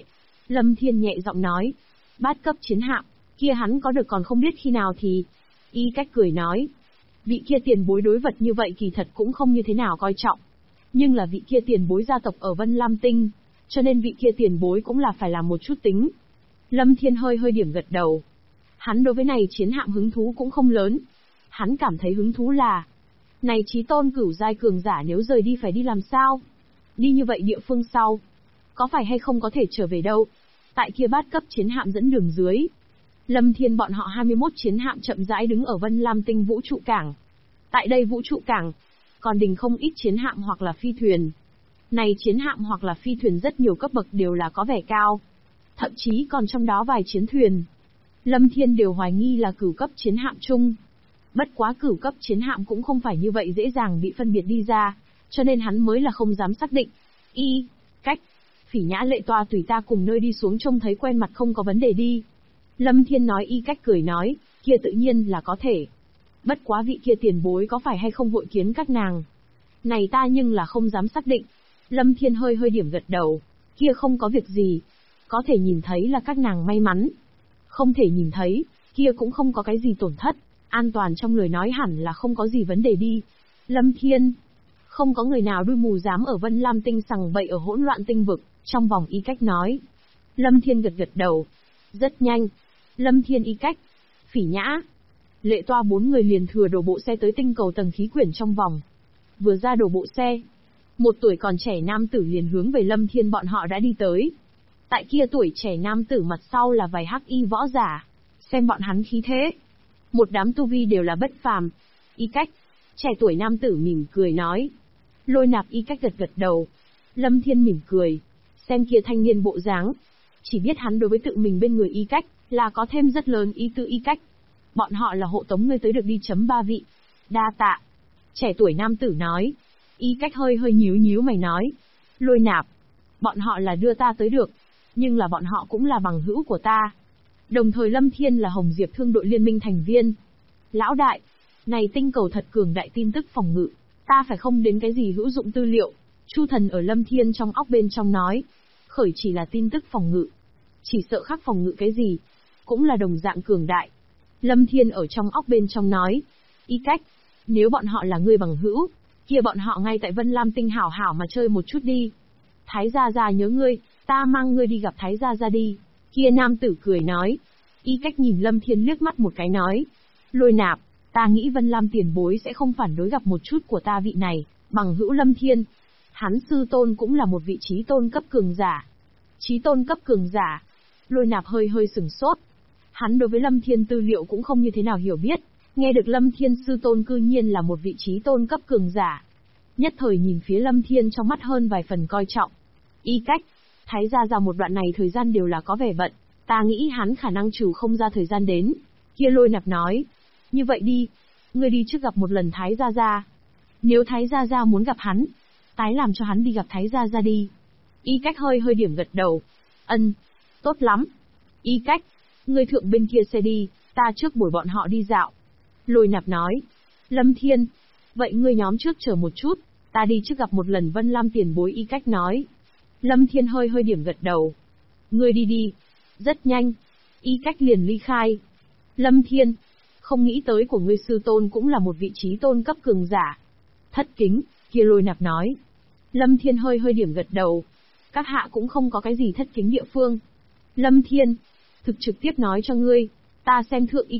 Lâm Thiên nhẹ giọng nói. Bát cấp chiến hạm, kia hắn có được còn không biết khi nào thì... Y Cách cười nói. Vị kia tiền bối đối vật như vậy kỳ thật cũng không như thế nào coi trọng. Nhưng là vị kia tiền bối gia tộc ở Vân Lam Tinh, cho nên vị kia tiền bối cũng là phải làm một chút tính. Lâm Thiên hơi điểm gật đầu. Hắn đối với này chiến hạm hứng thú cũng không lớn. Hắn cảm thấy hứng thú là... Này chí tôn cửu giai cường giả nếu rời đi phải đi làm sao? Đi như vậy địa phương sau, có phải hay không có thể trở về đâu? Tại kia bát cấp chiến hạm dẫn đường dưới. Lâm Thiên bọn họ 21 chiến hạm chậm rãi đứng ở Vân Lam Tinh vũ trụ cảng. Tại đây vũ trụ cảng, còn đình không ít chiến hạm hoặc là phi thuyền. Này chiến hạm hoặc là phi thuyền rất nhiều cấp bậc đều là có vẻ cao. Thậm chí còn trong đó vài chiến thuyền. Lâm Thiên đều hoài nghi là cửu cấp chiến hạm chung. Bất quá cửu cấp chiến hạm cũng không phải như vậy dễ dàng bị phân biệt đi ra, cho nên hắn mới là không dám xác định. Y Cách, Phỉ Nhã Lệ Toa tùy ta cùng nơi đi xuống trông thấy quen mặt không có vấn đề đi. Lâm Thiên nói. Y Cách cười nói, kia tự nhiên là có thể. Bất quá vị kia tiền bối có phải hay không hội kiến các nàng? Này ta nhưng là không dám xác định. Lâm Thiên hơi điểm gật đầu, kia không có việc gì. Có thể nhìn thấy là các nàng may mắn. Không thể nhìn thấy, kia cũng không có cái gì tổn thất. An toàn trong lời nói hẳn là không có gì vấn đề đi. Lâm Thiên, không có người nào đuôi mù dám ở Vân Lam Tinh sằng bậy ở hỗn loạn tinh vực, trong vòng Y Cách nói. Lâm Thiên gật đầu. Rất nhanh. Lâm Thiên, Y Cách, Phỉ Nhã, Lệ Toa 4 người liền thừa đổ bộ xe tới tinh cầu tầng khí quyển trong vòng. Vừa ra đổ bộ xe, một tuổi còn trẻ nam tử liền hướng về Lâm Thiên bọn họ đã đi tới. Tại kia tuổi trẻ nam tử mặt sau là vài hắc y võ giả. Xem bọn hắn khí thế, một đám tu vi đều là bất phàm. Y Cách, trẻ tuổi nam tử mỉm cười nói. Lôi Nạp Y Cách gật đầu. Lâm Thiên mỉm cười, xem kia thanh niên bộ dáng, chỉ biết hắn đối với tự mình bên người Y Cách là có thêm rất lớn ý tư. Y Cách, bọn họ là hộ tống ngươi tới được đi. 3 vị. Đa tạ. Trẻ tuổi nam tử nói. Y Cách hơi nhíu mày nói. Lôi Nạp, bọn họ là đưa ta tới được, nhưng là bọn họ cũng là bằng hữu của ta. Đồng thời Lâm Thiên là Hồng Diệp Thương đội liên minh thành viên. Lão đại, này tinh cầu thật cường đại tin tức phòng ngự, ta phải không đến cái gì hữu dụng tư liệu. Chu Thần ở Lâm Thiên trong óc bên trong nói. Khởi chỉ là tin tức phòng ngự, chỉ sợ khác phòng ngự cái gì, cũng là đồng dạng cường đại. Lâm Thiên ở trong óc bên trong nói. Y Cách, nếu bọn họ là ngươi bằng hữu, kia bọn họ ngay tại Vân Lam Tinh hảo hảo mà chơi một chút đi. Thái Gia Gia nhớ ngươi, ta mang ngươi đi gặp Thái Gia Gia đi. Kia nam tử cười nói. Y Cách nhìn Lâm Thiên liếc mắt một cái nói. Lôi Nạp, ta nghĩ Vân Lam tiền bối sẽ không phản đối gặp một chút của ta vị này, bằng hữu Lâm Thiên. Hắn sư tôn cũng là một vị chí tôn cấp cường giả. Chí tôn cấp cường giả. Lôi Nạp hơi sửng sốt. Hắn đối với Lâm Thiên tư liệu cũng không như thế nào hiểu biết, nghe được Lâm Thiên sư tôn cư nhiên là một vị chí tôn cấp cường giả. Nhất thời nhìn phía Lâm Thiên trong mắt hơn vài phần coi trọng. Y Cách, Thái Gia Gia một đoạn này thời gian đều là có vẻ bận, ta nghĩ hắn khả năng trừ không ra thời gian đến. Kia Lôi Nạp nói. Như vậy đi, ngươi đi trước gặp một lần Thái Gia Gia. Nếu Thái Gia Gia muốn gặp hắn, tái làm cho hắn đi gặp Thái Gia Gia đi. Y Cách hơi điểm gật đầu. Ân, tốt lắm. Y Cách, ngươi thượng bên kia xe đi, ta trước bổi bọn họ đi dạo. Lôi Nạp nói. Lâm Thiên, vậy ngươi nhóm trước chờ một chút, ta đi trước gặp một lần Vân Lam tiền bối. Y Cách nói. Lâm Thiên hơi điểm gật đầu. Ngươi đi đi. Rất nhanh, Y Cách liền ly khai. Lâm Thiên, không nghĩ tới của ngươi sư tôn cũng là một vị trí tôn cấp cường giả. Thất kính, kia Lôi Nạp nói. Lâm Thiên hơi điểm gật đầu. Các hạ cũng không có cái gì thất kính địa phương. Lâm Thiên, thực trực tiếp nói cho ngươi, ta xem thượng Y